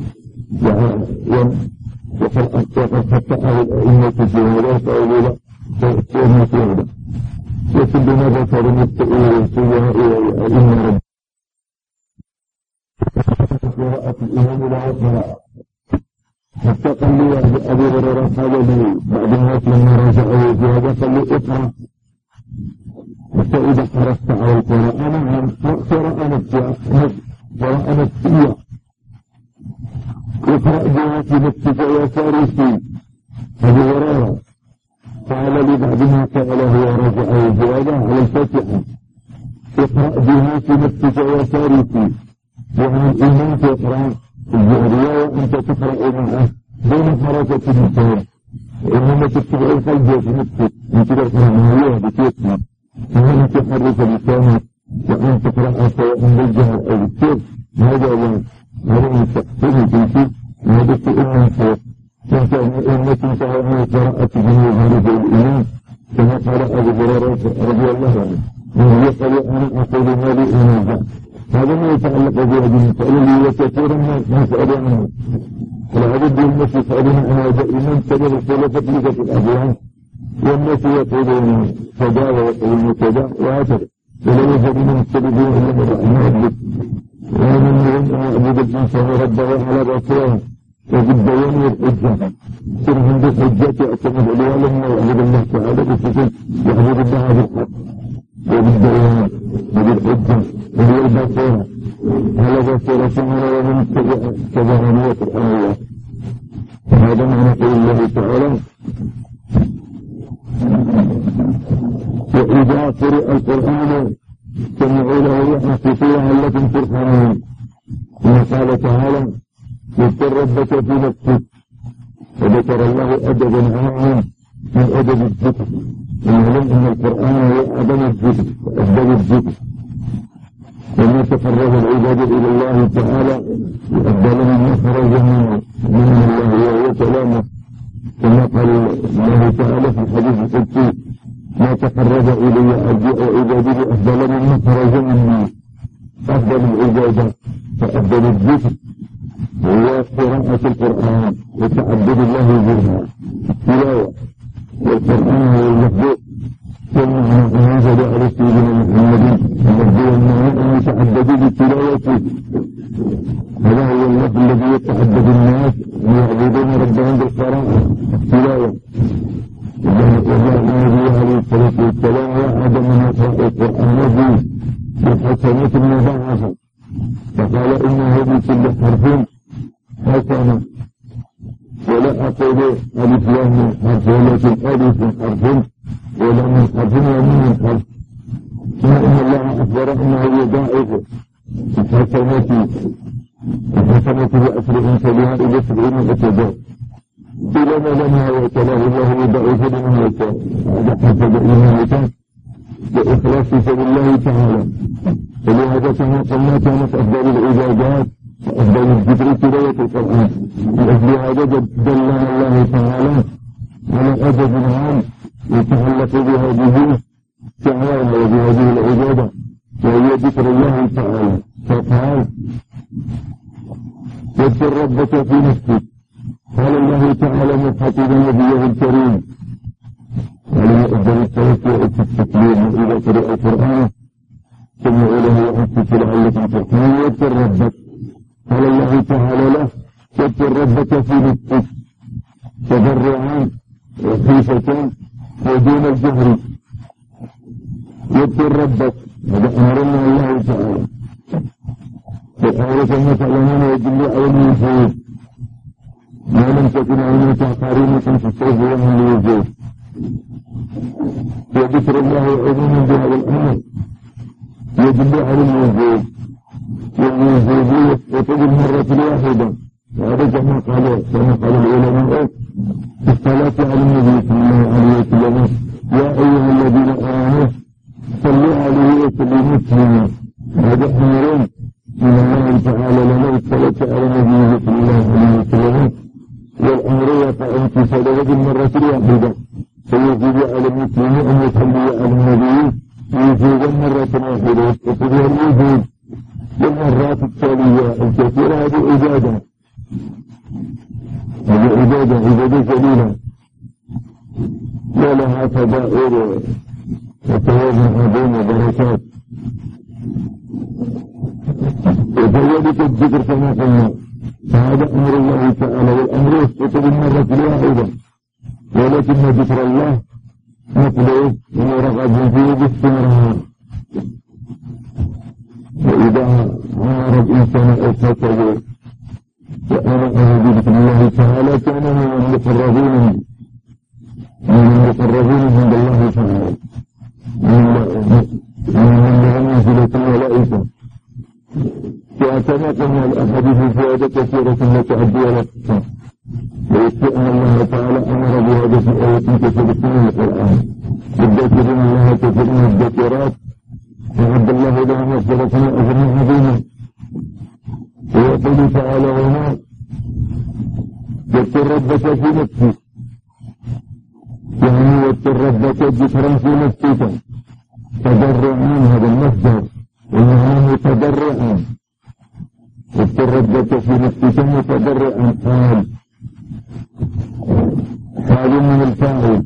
وقد فتحه الأئمة في هذا فأولي لا تأتيهم في هذا وكل ما ذكر التأويل فيها إلى الأئمة رب قراءة الإمام لا قراءة حتى قال لي أبي هريرة قال لي بعد الناس لما رجعوا في هذا قال لي اقرأ حتى إذا حرصت على القراءة نعم قراءة نفسية قراءة نفسية اقرأ بها في نفسك يا فارسي أبي هريرة قال لي بعد ما سأله ورجعه في هذا على الفاتحة اقرأ بها في نفسك يا فارسي يعني الإمام تقرأ الرواية أنت تقرأ معه بين حركة اللسان إنما تتبع القلب في نفسك أنت تقرأ معه بكيفك إنما تحرك لسانك وأن تقرأ سواء بالجهر أو بالسر هذا لا هذا من تحصيل تنسي هذا سئلنا فوق كنت أمة سواء قراءة جميع هذا الإمام كما قال أبو هريرة رضي الله عنه وهو قال أنا أقول ما لي إمام هذا ما يتعلق بهذه المسألة اللي هي كثيرا ما سأل عنه والعدد الناس يسألون عن هذا الإمام سبب الخلافة لغة الأديان والناس يقولون كذا ويقولون كذا وهكذا ولا يوجد من يستبدون إلا من رحمه الله ومن يريد أن يعبد الإنسان ربه على بصره وبالبيان والحجة سر عند الحجة يعتمد عليها لما يعبد الله تعالى بسجن يعبد الله بالحق وبالبيان وبالحجة وهي البصيرة على بصيرة سمعنا ومن كذانية الأموية هذا معنى قول الله تعالى وإذا قرئ القرآن سمعوا له وأنصتوا لعلكم ترحمون كما قال تعالى اذكر ربك في نفسك وذكر الله أدبا عاما من أدب الذكر ونعلم أن القرآن هو أدب الذكر وأدب الذكر وما تقرب العباد إلى الله تعالى أفضل من خرج من الله وهو كلامه كما قال الله تعالى في الحديث القدسي ما تقرب إلي عبادي أفضل من خرج مني أفضل العبادة فأفضل الذكر هو قراءة القرآن وتعبد الله بها التلاوة والقرآن هو المخلوق كما أنزل على سيدنا محمد المخلوق أنه أن يتعبدوا بالتلاوة هذا هو اللفظ الذي يتعبد الناس ويعبدون ربهم بالقراءة التلاوة وجاء النبي عليه الصلاة والسلام وعد من يقرأ القرآن بالحسنات المضاعفة فقال إنه بكل حرف حسنة ولا أقول ألف لام حرف ولكن ألف حرف ولا من حرف ومن حرف ثم إن الله أخبر أنه يضاعف الحسنات الحسنة بأسر إنسانها إلى سبعين أسدا إلى ما لنا وكلاه الله يضاعف لمن يشاء هذا حسب إيمانك بإخلاص سبيل الله تعالى ولهذا كما قلنا كانت أفضل العبادات وأفضل الذكر تلاوة القرآن لأجل هذا دلنا الله تعالى على أدب عام يتعلق بهذه تعالى وبهذه العبادة وهي ذكر الله تعالى فقال واذكر ربك في نفسك قال الله تعالى مخاطبا نبيه الكريم على أفضل التوسع في التكليم وإذا قرأ القرآن سمعوا له وأنصتوا لعلكم ترحمون واذكر ربك قال الله تعالى له واذكر ربك في نفسك تضرعا وخيفة ودون الجهر واذكر ربك هذا أمرنا الله تعالى والأمر كما تعلمون يدل على الوجود ما لم تكن عينك قرينة في الصوف ومن الوجود وذكر الله عظيم بهذا الأمر يدل على الوجود والوجودية وتجد مرة واحدة وهذا كما قال كما قال العلماء في الصلاة على النبي صلى الله عليه وسلم يا أيها الذين آمنوا صلوا عليه وسلموا تسليما هذا أمر من الله تعالى لنا الصلاة على النبي صلى الله عليه وسلم والأمر يقع في صلاة مرة واحدة فيجب على المسلم أن يصلي على النبي وجوبا مرة واحدة يستطيع الوجود بالمرات التالية الكثيرة هذه عبادة هذه عبادة عبادة جليلة ولها فضائل وتوازن عظيم وبركات وكذلك الذكر كما قلنا فهذا أمر الله تعالى والأمر يسقط بالمرة الواحدة ولكن ذكر الله مطلوب ورغب فيه باستمرار وإذا عمر الإنسان أوقاته وأنا أعوذ بذكر الله تعالى كان من المقربين من المقربين عند الله تعالى من منزلة الملائكة وكما قلنا الأحاديث زيادة كثيرة متعدية لا تحصى ويكفي أن الله تعالى أمر بهذا في آية كثيرة من القرآن الذاكرين الله كثير من الذاكرات وعد الله لهم مغفرة وأجرا عظيما ويقول تعالى هنا واذكر ربك في نفسك يعني واذكر ربك ذكرا في نفسك تضرعا هذا المصدر ومعناه تضرعا واذكر ربك في نفسك متضرعا حال حال من الفاعل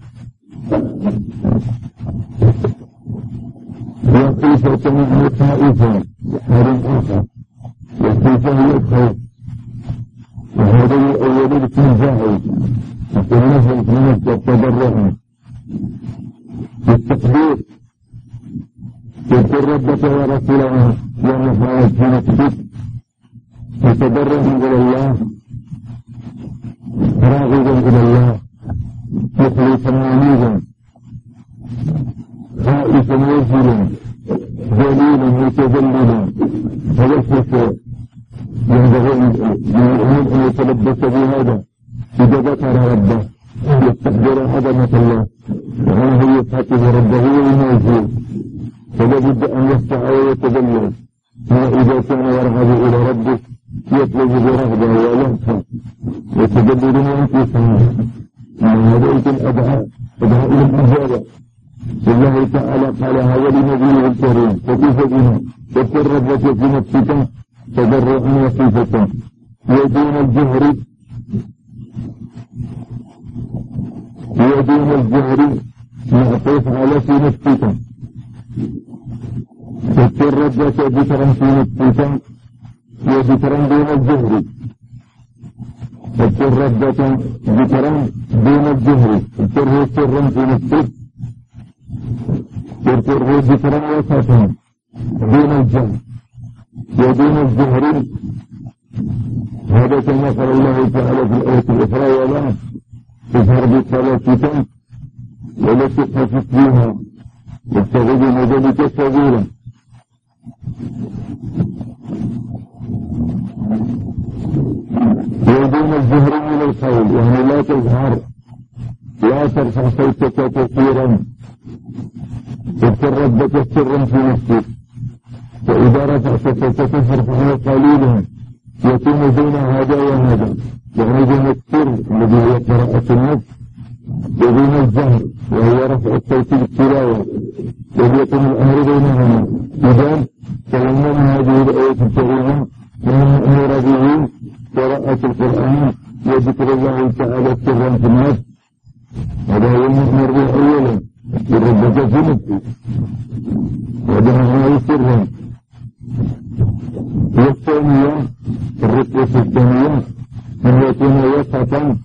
وخيفة من خائفة حال آخر والخيفة هي الخوف وهذا الأول التنزاعي والنفع من التضرع بالتقدير اذكر ربك ورسوله ونفعت في نفسك وتضرع إلى الله راغبا إلى الله مخلصا منيبا خائفا وجلا ذليلا متذللا هذا الخشوع ينبغي للمؤمن أن يتلبس بهذا إذا ذكر ربه يستحضر عظمة الله وأنه يخاطب ربه وينازل فلا بد أن يخشع ويتذلل وإذا كان يرغب إلى ربه يطلب برغبة ولهفة وتذلل وانكسار هذا يمكن أدعى أدعى إلى الإجابة والله تعالى قال هذا لنبيه الكريم فكيف بنا واذكر ربك في نفسك تضرعا وخيفة ودون الجهر ودون الجهر معطوف على في نفسك واذكر ربك ذكرا في نفسك وذكرا دون الجهر واذكر ربك ذكرا دون الجهر اذكره سرا في نفسك واذكره ذكرا وسطا دون الجهر ودون الجهر هذا كما قال الله تعالى في الآية الأخرى ولا تجهر بصلاتك ولا تخفت بها وابتغ بين ذلك سبيلا ودون الجهر من القول يعني لا تجهر لا ترفع صوتك كثيرا واذكر ربك سرا في نفسك وإذا رفعت صوتك فارفعه قليلا يكون دون هذا وهذا يعني دون السر الذي هو قراءة النفس ودون الجهر وهو رفع الصوت بالتلاوة وليكن الأمر بينهما إذا تلمنا هذه الآية الكريمة من الأمر به قراءة القرآن وذكر الله تعالى سرا في النفس هذا هو المأمر به أولا ربك في نفسك ودعاه سرا والثانية الرتبة الثانية أن يكون وسطا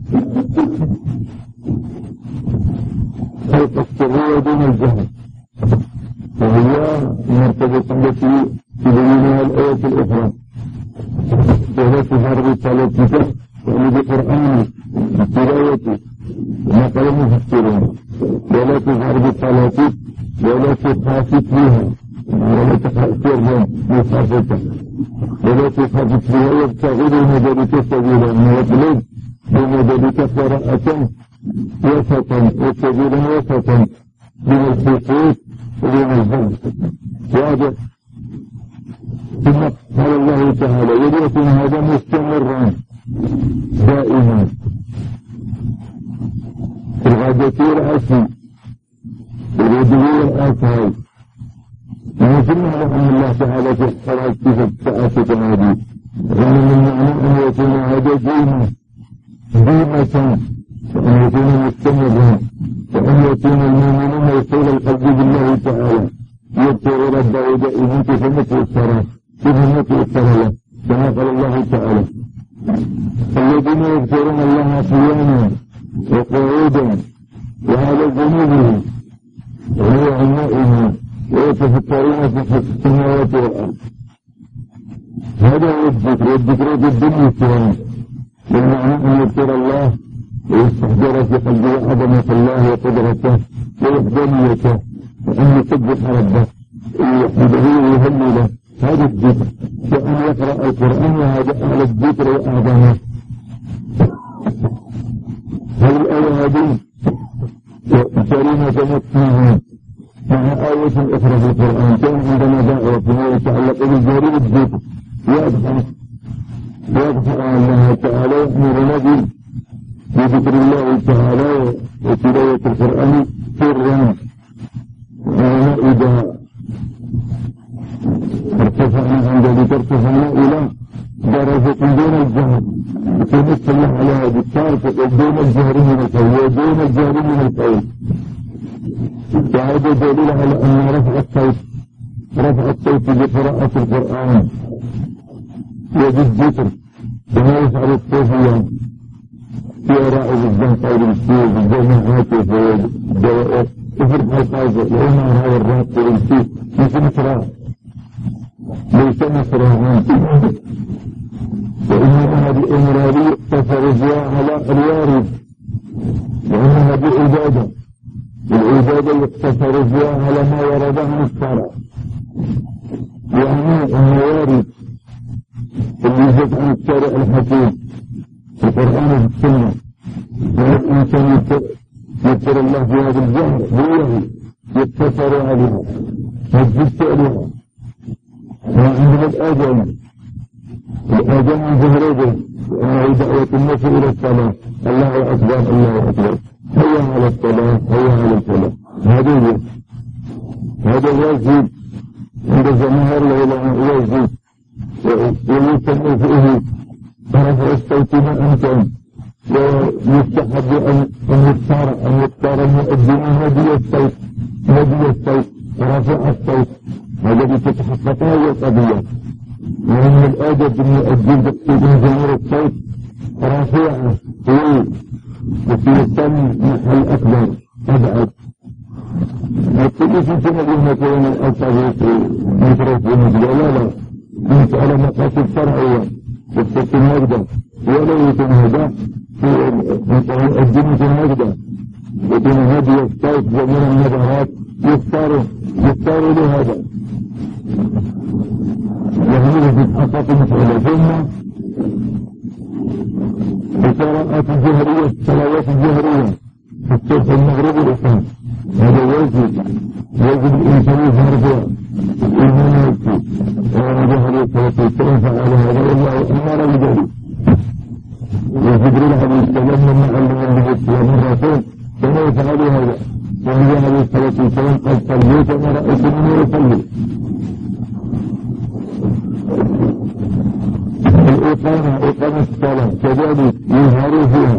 خلق السر ودون الجهل وهي المرتبة التي تبينها الآية الأخرى ولا تجهر بصلاتك يعني بقرآنك بتلاوتك ما قال المفسرون ولا تجهر بصلاتك ولا تخافت بها ولا تخافر بصفتك ولا تخافت بها وابتغي بين ذلك سبيلا ويطلب بين ذلك قراءة وسطا وسبيلا وسطا بين الخطوط وبين الجهل واضح. ثم قال الله تعالى وليكن هذا مستمرا دائما في الغداة والعشي في الغدو والآصال وفي لكن نعلم أن الله تعالى في الصلاة في التأسف هذه يعني من معنى أن يكون هذا ديما ديمة وأن يكون مستمرا وأن يكون المؤمنون يصول القلب بالله تعالى يذكر ربه دائما في فمة الصلاة في فمة الصلاة كما قال الله تعالى الذين يذكرون الله قياما وقعودا وعلى جنوبهم وهو عنائهم ويتفكرون في خلق السماوات والأرض هذا هو الذكر والذكر في الدنيا السلام بالمعنى أن يذكر الله ويستحضر في قلبه عظمة الله وقدرته ووحدانيته وأن يسبح ربه ويحمده ويهلله هذا الذكر وأن يقرأ القرآن وهذا أعلى الذكر وأعظمه هذه الآية هذه كريمة تمثلها مع آية أخرى في القرآن كان عندنا دعوة فيما يتعلق بالجهر والذكر يبحث يبحث عن الله تعالى يأمر نبي بذكر الله تعالى وتلاوة القرآن سرا وإذا ارتفعنا عند ذلك ارتفعنا إلى درجة دون الجهر فنسأل الله على هذه التارفة دون الجهر من القول ودون الجهر من القول فهذا دليل على أن رفع الصوت رفع الصوت بقراءة القرآن وبالذكر كما يفعل الصوفية في رائد الزنقير السير بالجماعات والدوائر يفرق القاضي لأن هذا الراب في السير ليس مسرع ليس مسرعا وإنما هذه الأمراري اقتصر فيها على الوارد وإن هذه عبادة العبادة يقتصر فيها على ما ورد عن الشرع يعني الموارد اللي جاءت عن الشرع الحكيم القرآن والسنة والإنسان يذكر الله في هذا الجهر هو يقتصر عليها يجلس عليها وعندنا الآذان الآذان من جهرده وأنه دعوة الناس إلى الصلاة الله أكبر الله أكبر هيا على الصلاة هيا على الصلاة هذا هو هذا واجب عند جماهير العلماء واجب ويسمى فيه رفع الصوت ما أمكن ويستحب أن يختار أن يختار المؤذن هدي الصوت هدي الصوت رفع الصوت هذا بتتحقق هذه القضية ومن الآدب أن يؤذن بقصد جمهور الصوت رافعه وفي الثاني محل أكبر أبعد الكل في سنة المكان الأصغر في ميكروفون لا لا كنت على مقاصد شرعية بالصوت المجدة ولا يكون هذا في الدين في المجدة لكن هذه الصوت جميع النظرات يختار يختار لهذا وهذا في الحقيقة مسألة ثم القراءات الجهرية الصلوات الجهرية في الصبح المغرب والإسلام هذا واجب واجب الإنسان يظهر بها الإيمان يكفي وأنا عليه الصلاة والسلام فعل هذا والله أمر بذلك وجبريل عليه السلام لما علم به الإسلام الرسول كما يفعل هذا والنبي عليه الصلاة والسلام قد صليت كما رأيتني يصلي الإقامة إقامة الصلاة كذلك يظهر فيها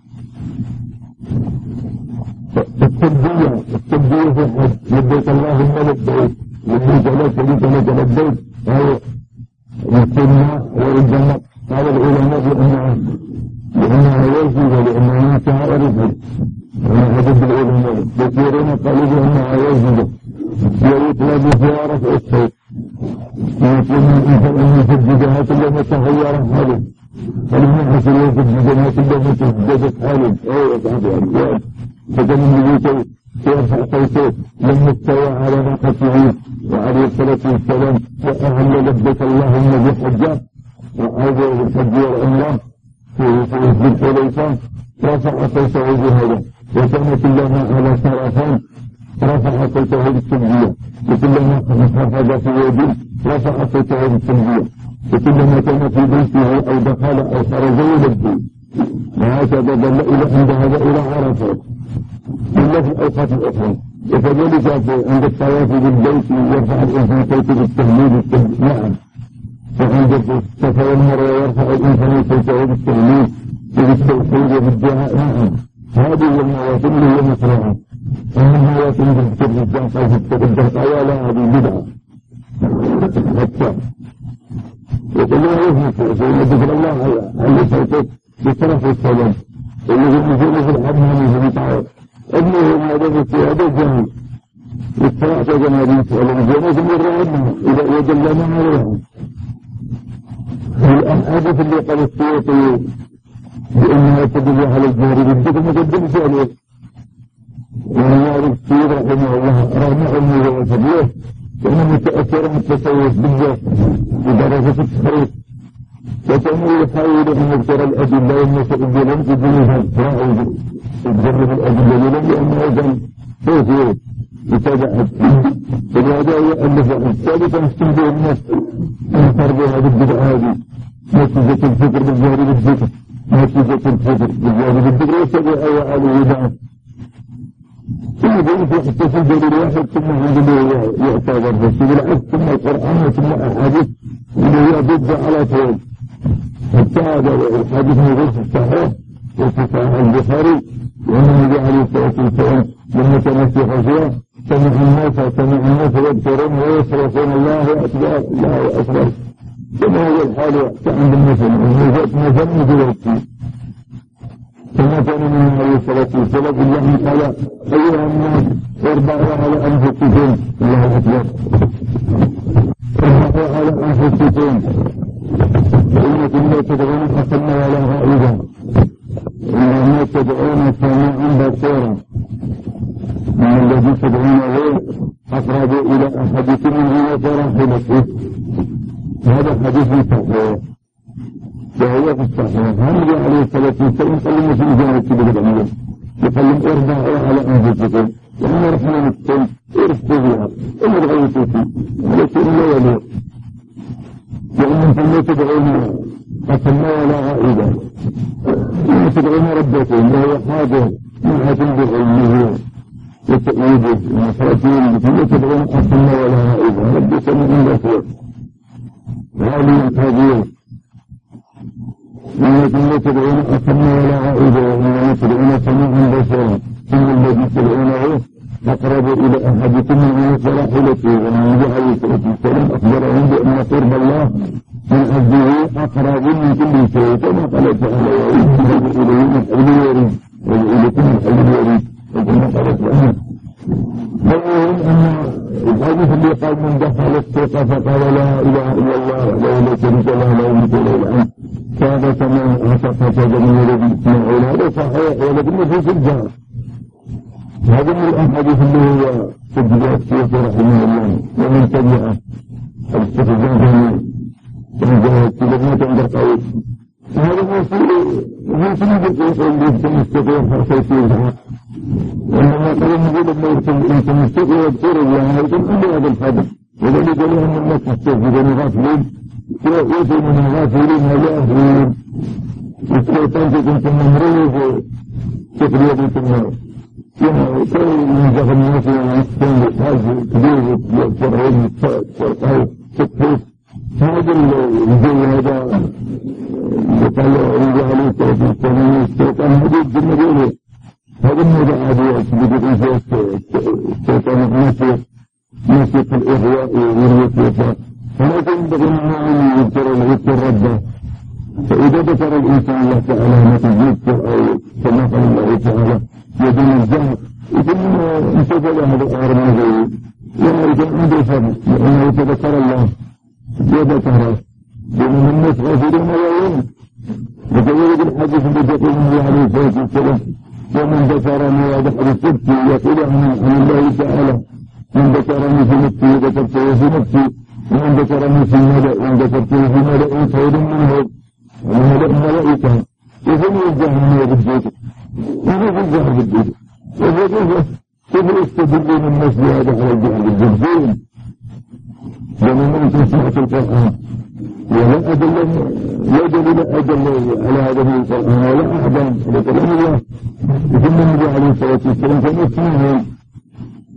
التلبية التلبية في الحج لبيك اللهم لبيك لبيك لا شريك لك لبيك وهو السنة والجنة قال العلماء بأنها لأنها واجبة لأنها من شعائر الحج وأنا حدث العلماء كثيرون قالوا بأنها واجبة ويطلب فيها رفع الصوت ويكون الإنسان أن يسجد جهات الله تغير حاله فلم يحصل يسجد جهات الله تهددت حاله أو أصحاب الأرجاء فكان النبي يرفع صوته لما استوى على ناقته وعليه الصلاة والسلام وأهل لبيك اللهم بحجة وهذا بالحج والعمرة في ذي الحليفة رفع صوته بهذا وكان كلما على طرفان رفع صوته بالتلبية وكلما حفظ في يده رفع صوته بالتلبية وكلما كان في بيته أو دخل أو خرج يلبي وهكذا دل إلى عند هذا إلى عرفات إلا في الأوقات الأخرى وكذلك عند الطواف بالبيت يرفع الإنسان صوته بالتهليل بالتهليل نعم وعند الصفا والمروة يرفع الإنسان صوته بالتهليل وبالتوحيد وبالدعاء نعم هذه هي المواطن اللي هي مشروعة أما المواطن بالذكر بالجنق أو بالذكر بالجنق لا هذه بدعة حتى وقال له يفنك فإن ذكر الله على صوتك بطرف السلام الذي نزل في الحرمان في بطاعة ابنه هذا في هذا الجهل الصلاة جنابي سؤال الجنة من الرعب إذا يدلنا عليها الأحاديث اللي قال السيوطي بأنها تدل على الجهر بالذكر مقدم سؤاله وأن يعرف السيد رحمه الله رحمه الله وفضله كان متأثرا بالتصوف بالذات بدرجة التخريج وكان يحاول أن يذكر الأدلة والمسائل بدونها راعي يجرب الأدلة لأنه أيضا توفير يتابعه فلهذا يؤلف الثالثا استنبه الناس أنفر بها بالبدع هذه نتيجة الفكر بالجهر بالذكر نتيجة الفكر بالجهر بالذكر ويتبع أوعى الوداع ثم ذلك يحتسل دليل واحد ثم عنده يعتبر بس بالعكس ثم القرآن ثم الحديث اللي هي ضد على طول حتى هذا الحديث موجود في الصحيح وفي صحيح البخاري وأن النبي عليه الصلاة والسلام لما كان في غزوة سمع الناس سمع الناس يذكرون ويصرفون الله أكبر الله أكبر كما هو الحال عند المسلم وجاءت مثل دلوقتي كما كان من عليه الصلاة والسلام الله قال أيها الناس اربعوا على أنفسكم الله أكبر اربعوا على أنفسكم فإنكم لا تدعون أصلا ولا غائبا إنما تدعون سماعا بصيرا من الذي تدعونه أقرب إلى أحدكم من هنا فرحلته هذا حديث صحيح وهو في الصحيح النبي عليه الصلاة والسلام قال لنا في إجابة كبيرة الأمير يقول اربعوا على أنفسكم وأنا رحمة نفسكم ارفضوا بها إلا رغيتوا فيه ولكن لا يليق لأنكم لا تدعون أصلا ولا غائبا لا تدعون ربكم وهو حاجة منها بعلمه وتأييده ونصرته لا تدعون أصلا ولا غائبا ربك من بصير غالي كبير إنكم لا تدعون أصلا ولا غائبا وإنما تدعون سميعا بصيرا ثم الذي تدعونه أقرب إلى أحدكم من صلاحلته والنبي عليه الصلاة والسلام أخبرهم بأن قرب الله من عبده أقرب من كل شيء كما قال تعالى وإليه من حول الوريد وإليكم من حول الوريد وكما قال تعالى فالمهم أن الحديث اللي قال من دخل السوق فقال لا إله إلا الله وحده لا شريك له له الملك وله الحمد كان كما أعتقد هذا من الذي يسمعون هذا صحيح ولكنه في الجهر هذا من الأحاديث اللي هو تجري السيوط رحمه الله ومن تبعه الاستخدام من جهة كلمات عند القول هذا هو في سنة الإنسان اللي يمكن يستطيع حرصية الحق وإنما قال النبي لما يمكن يستطيع يذكر الله يمكن أن هذا الحدث وذلك له أن الناس يستطيعون غافلين يأتي من الغافلين ويأهلين الشيطان كنت ممرض تقريبا في النار كما كان من جهة الناس يكون هذا كبير يفرعون فرقه تكفيف هذا الجو هذا يقال رجع عليه الصلاة والسلام الشيطان هذا الجنة هذا الموضوع عادي يثبت الشيطان ناسية ناسية الإغواء والوسوسة ولكن ينبغي أن يذكر الذكر ربه فإذا ذكر الإنسان الله تعالى ما تذكر أو كما قال الله تعالى يدين الجهر يقول انتبه له هذا الأمر من غيره لأنه يكون عنده فضل لأنه يتذكر الله يذكره لأن الناس غافلون ويعلمون وكذلك الحديث الذي يقول النبي عليه الصلاة والسلام ومن ذكرني وذكر الصدق يقول عن الله تعالى من ذكرني في نفسي ذكرته في نفسي ومن ذكرني في الملأ ومن ذكرته في ملأ خير منه ومن ملأ ملائكة وهم يجهنون بالذكر وهم يجهنون بالذكر وذلك كيف يستدلون الناس بهذا على الجهل بالذكر لأن من تسمعت القرآن ولا أدل لا دليل أدل على هذا القرآن ولا أعظم على كلام الله ثم النبي عليه الصلاة والسلام كان يسمعهم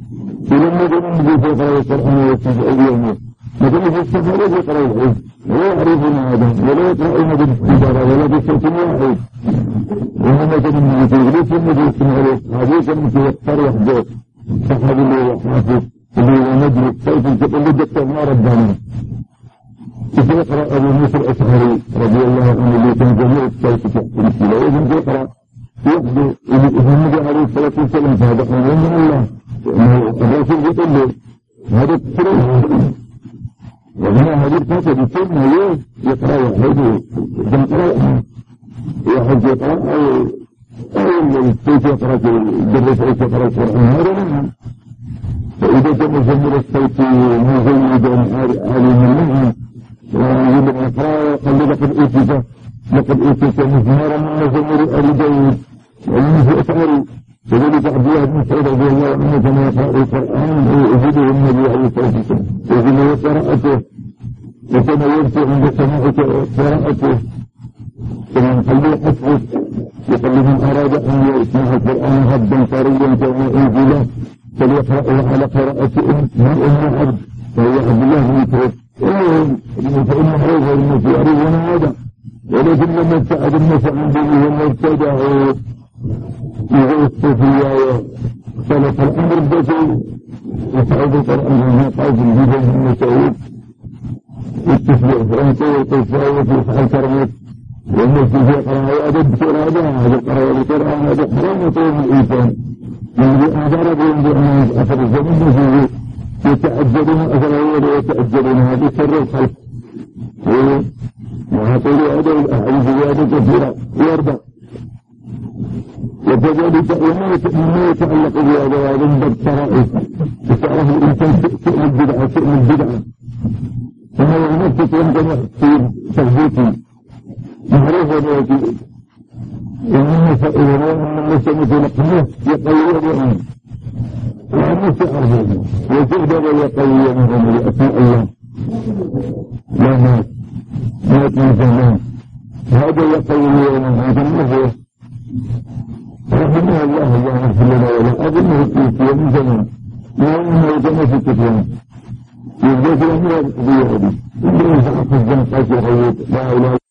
ولما كان النبي يقرأ القرآن ويتبع اليوم مثلا في السفر يقرأ العيد ولا يعرفون هذا ولا يقرأون بالحجارة ولا بصوت واحد وإنما كان النبي في الغريب النبي يسمع له هذه كان يختار وحده صحب اللي وحافظ اللي هو مجلس صوت الكتاب اللي دكتور ما ربنا كيف يقرأ أبو موسى الأشعري رضي الله عنه اللي كان جميع الصوت تحت الكلى وإذن يقرأ يحدث إذا النبي عليه الصلاة والسلام فهذا قانون من الله الرسول يقول له هذا التسريح وهنا هذه الفترة بسنة ليه يقرأ وحده يقرأ واحد يقرأ أو أو كيف يقرأ الدرس أو يقرأ القرآن هذا نعم فإذا كان جميل الصوت مزيدا عالما منه ويقول لك اقرأ قال لي لقد أوتيت لقد أوتيت مزمارا من مزامير آل داود ومن في أشعري وذلك عبد الله بن مسعود رضي الله عنه كان يقرأ القرآن ويجده النبي عليه الصلاة والسلام ويجده قراءته وكان يرفع عند سماع قراءته كما قال له حفظه يقول من أراد أن يسمع القرآن هبا طريا كما أنزله فليقرأه على قراءة أم أم عبد وهو عبد الله بن مسعود فإن هذا المسيح يعرفون هذا ولكن لما ابتعد الناس عن دينه وابتدعوا إذا الصوفية وصلت الأمر بدأوا وصعد القرآن هنا قاعد الجيزة بن مسعود والتسبيح فرنسي والتسبيح وتسعى الكرمات والمسجد يقرأ أدب بسرعة هذا القرآن القرآن هذا حرام وطيب الإنسان من أعذار بأن أخر الزمن يتأجلون أثره ويتأجلون هذه سر الخلق وهطولوا هذا الأحاديث زيادة كثيرة ويرضى وكذلك وما يتعلق بهذا وهذا من الطرائف يتعرف الإنسان شؤم البدعة شؤم البدعة فهو نفسه يمكن في تغذيته معروف وذلك إنما سائلون ومن نسمة لقمه يقويون وعنه سأرهم وجهد ويقويونهم لأسماء الله لا مات مات من زمان هذا يقويونهم هذا النهو رحمه الله الله نفس لنا ولا أظنه التوفية من زمان ما أنه يجمع في التفلان يبدأ في أمور بيهدي إنه يزعق الزنقات يغيط لا إله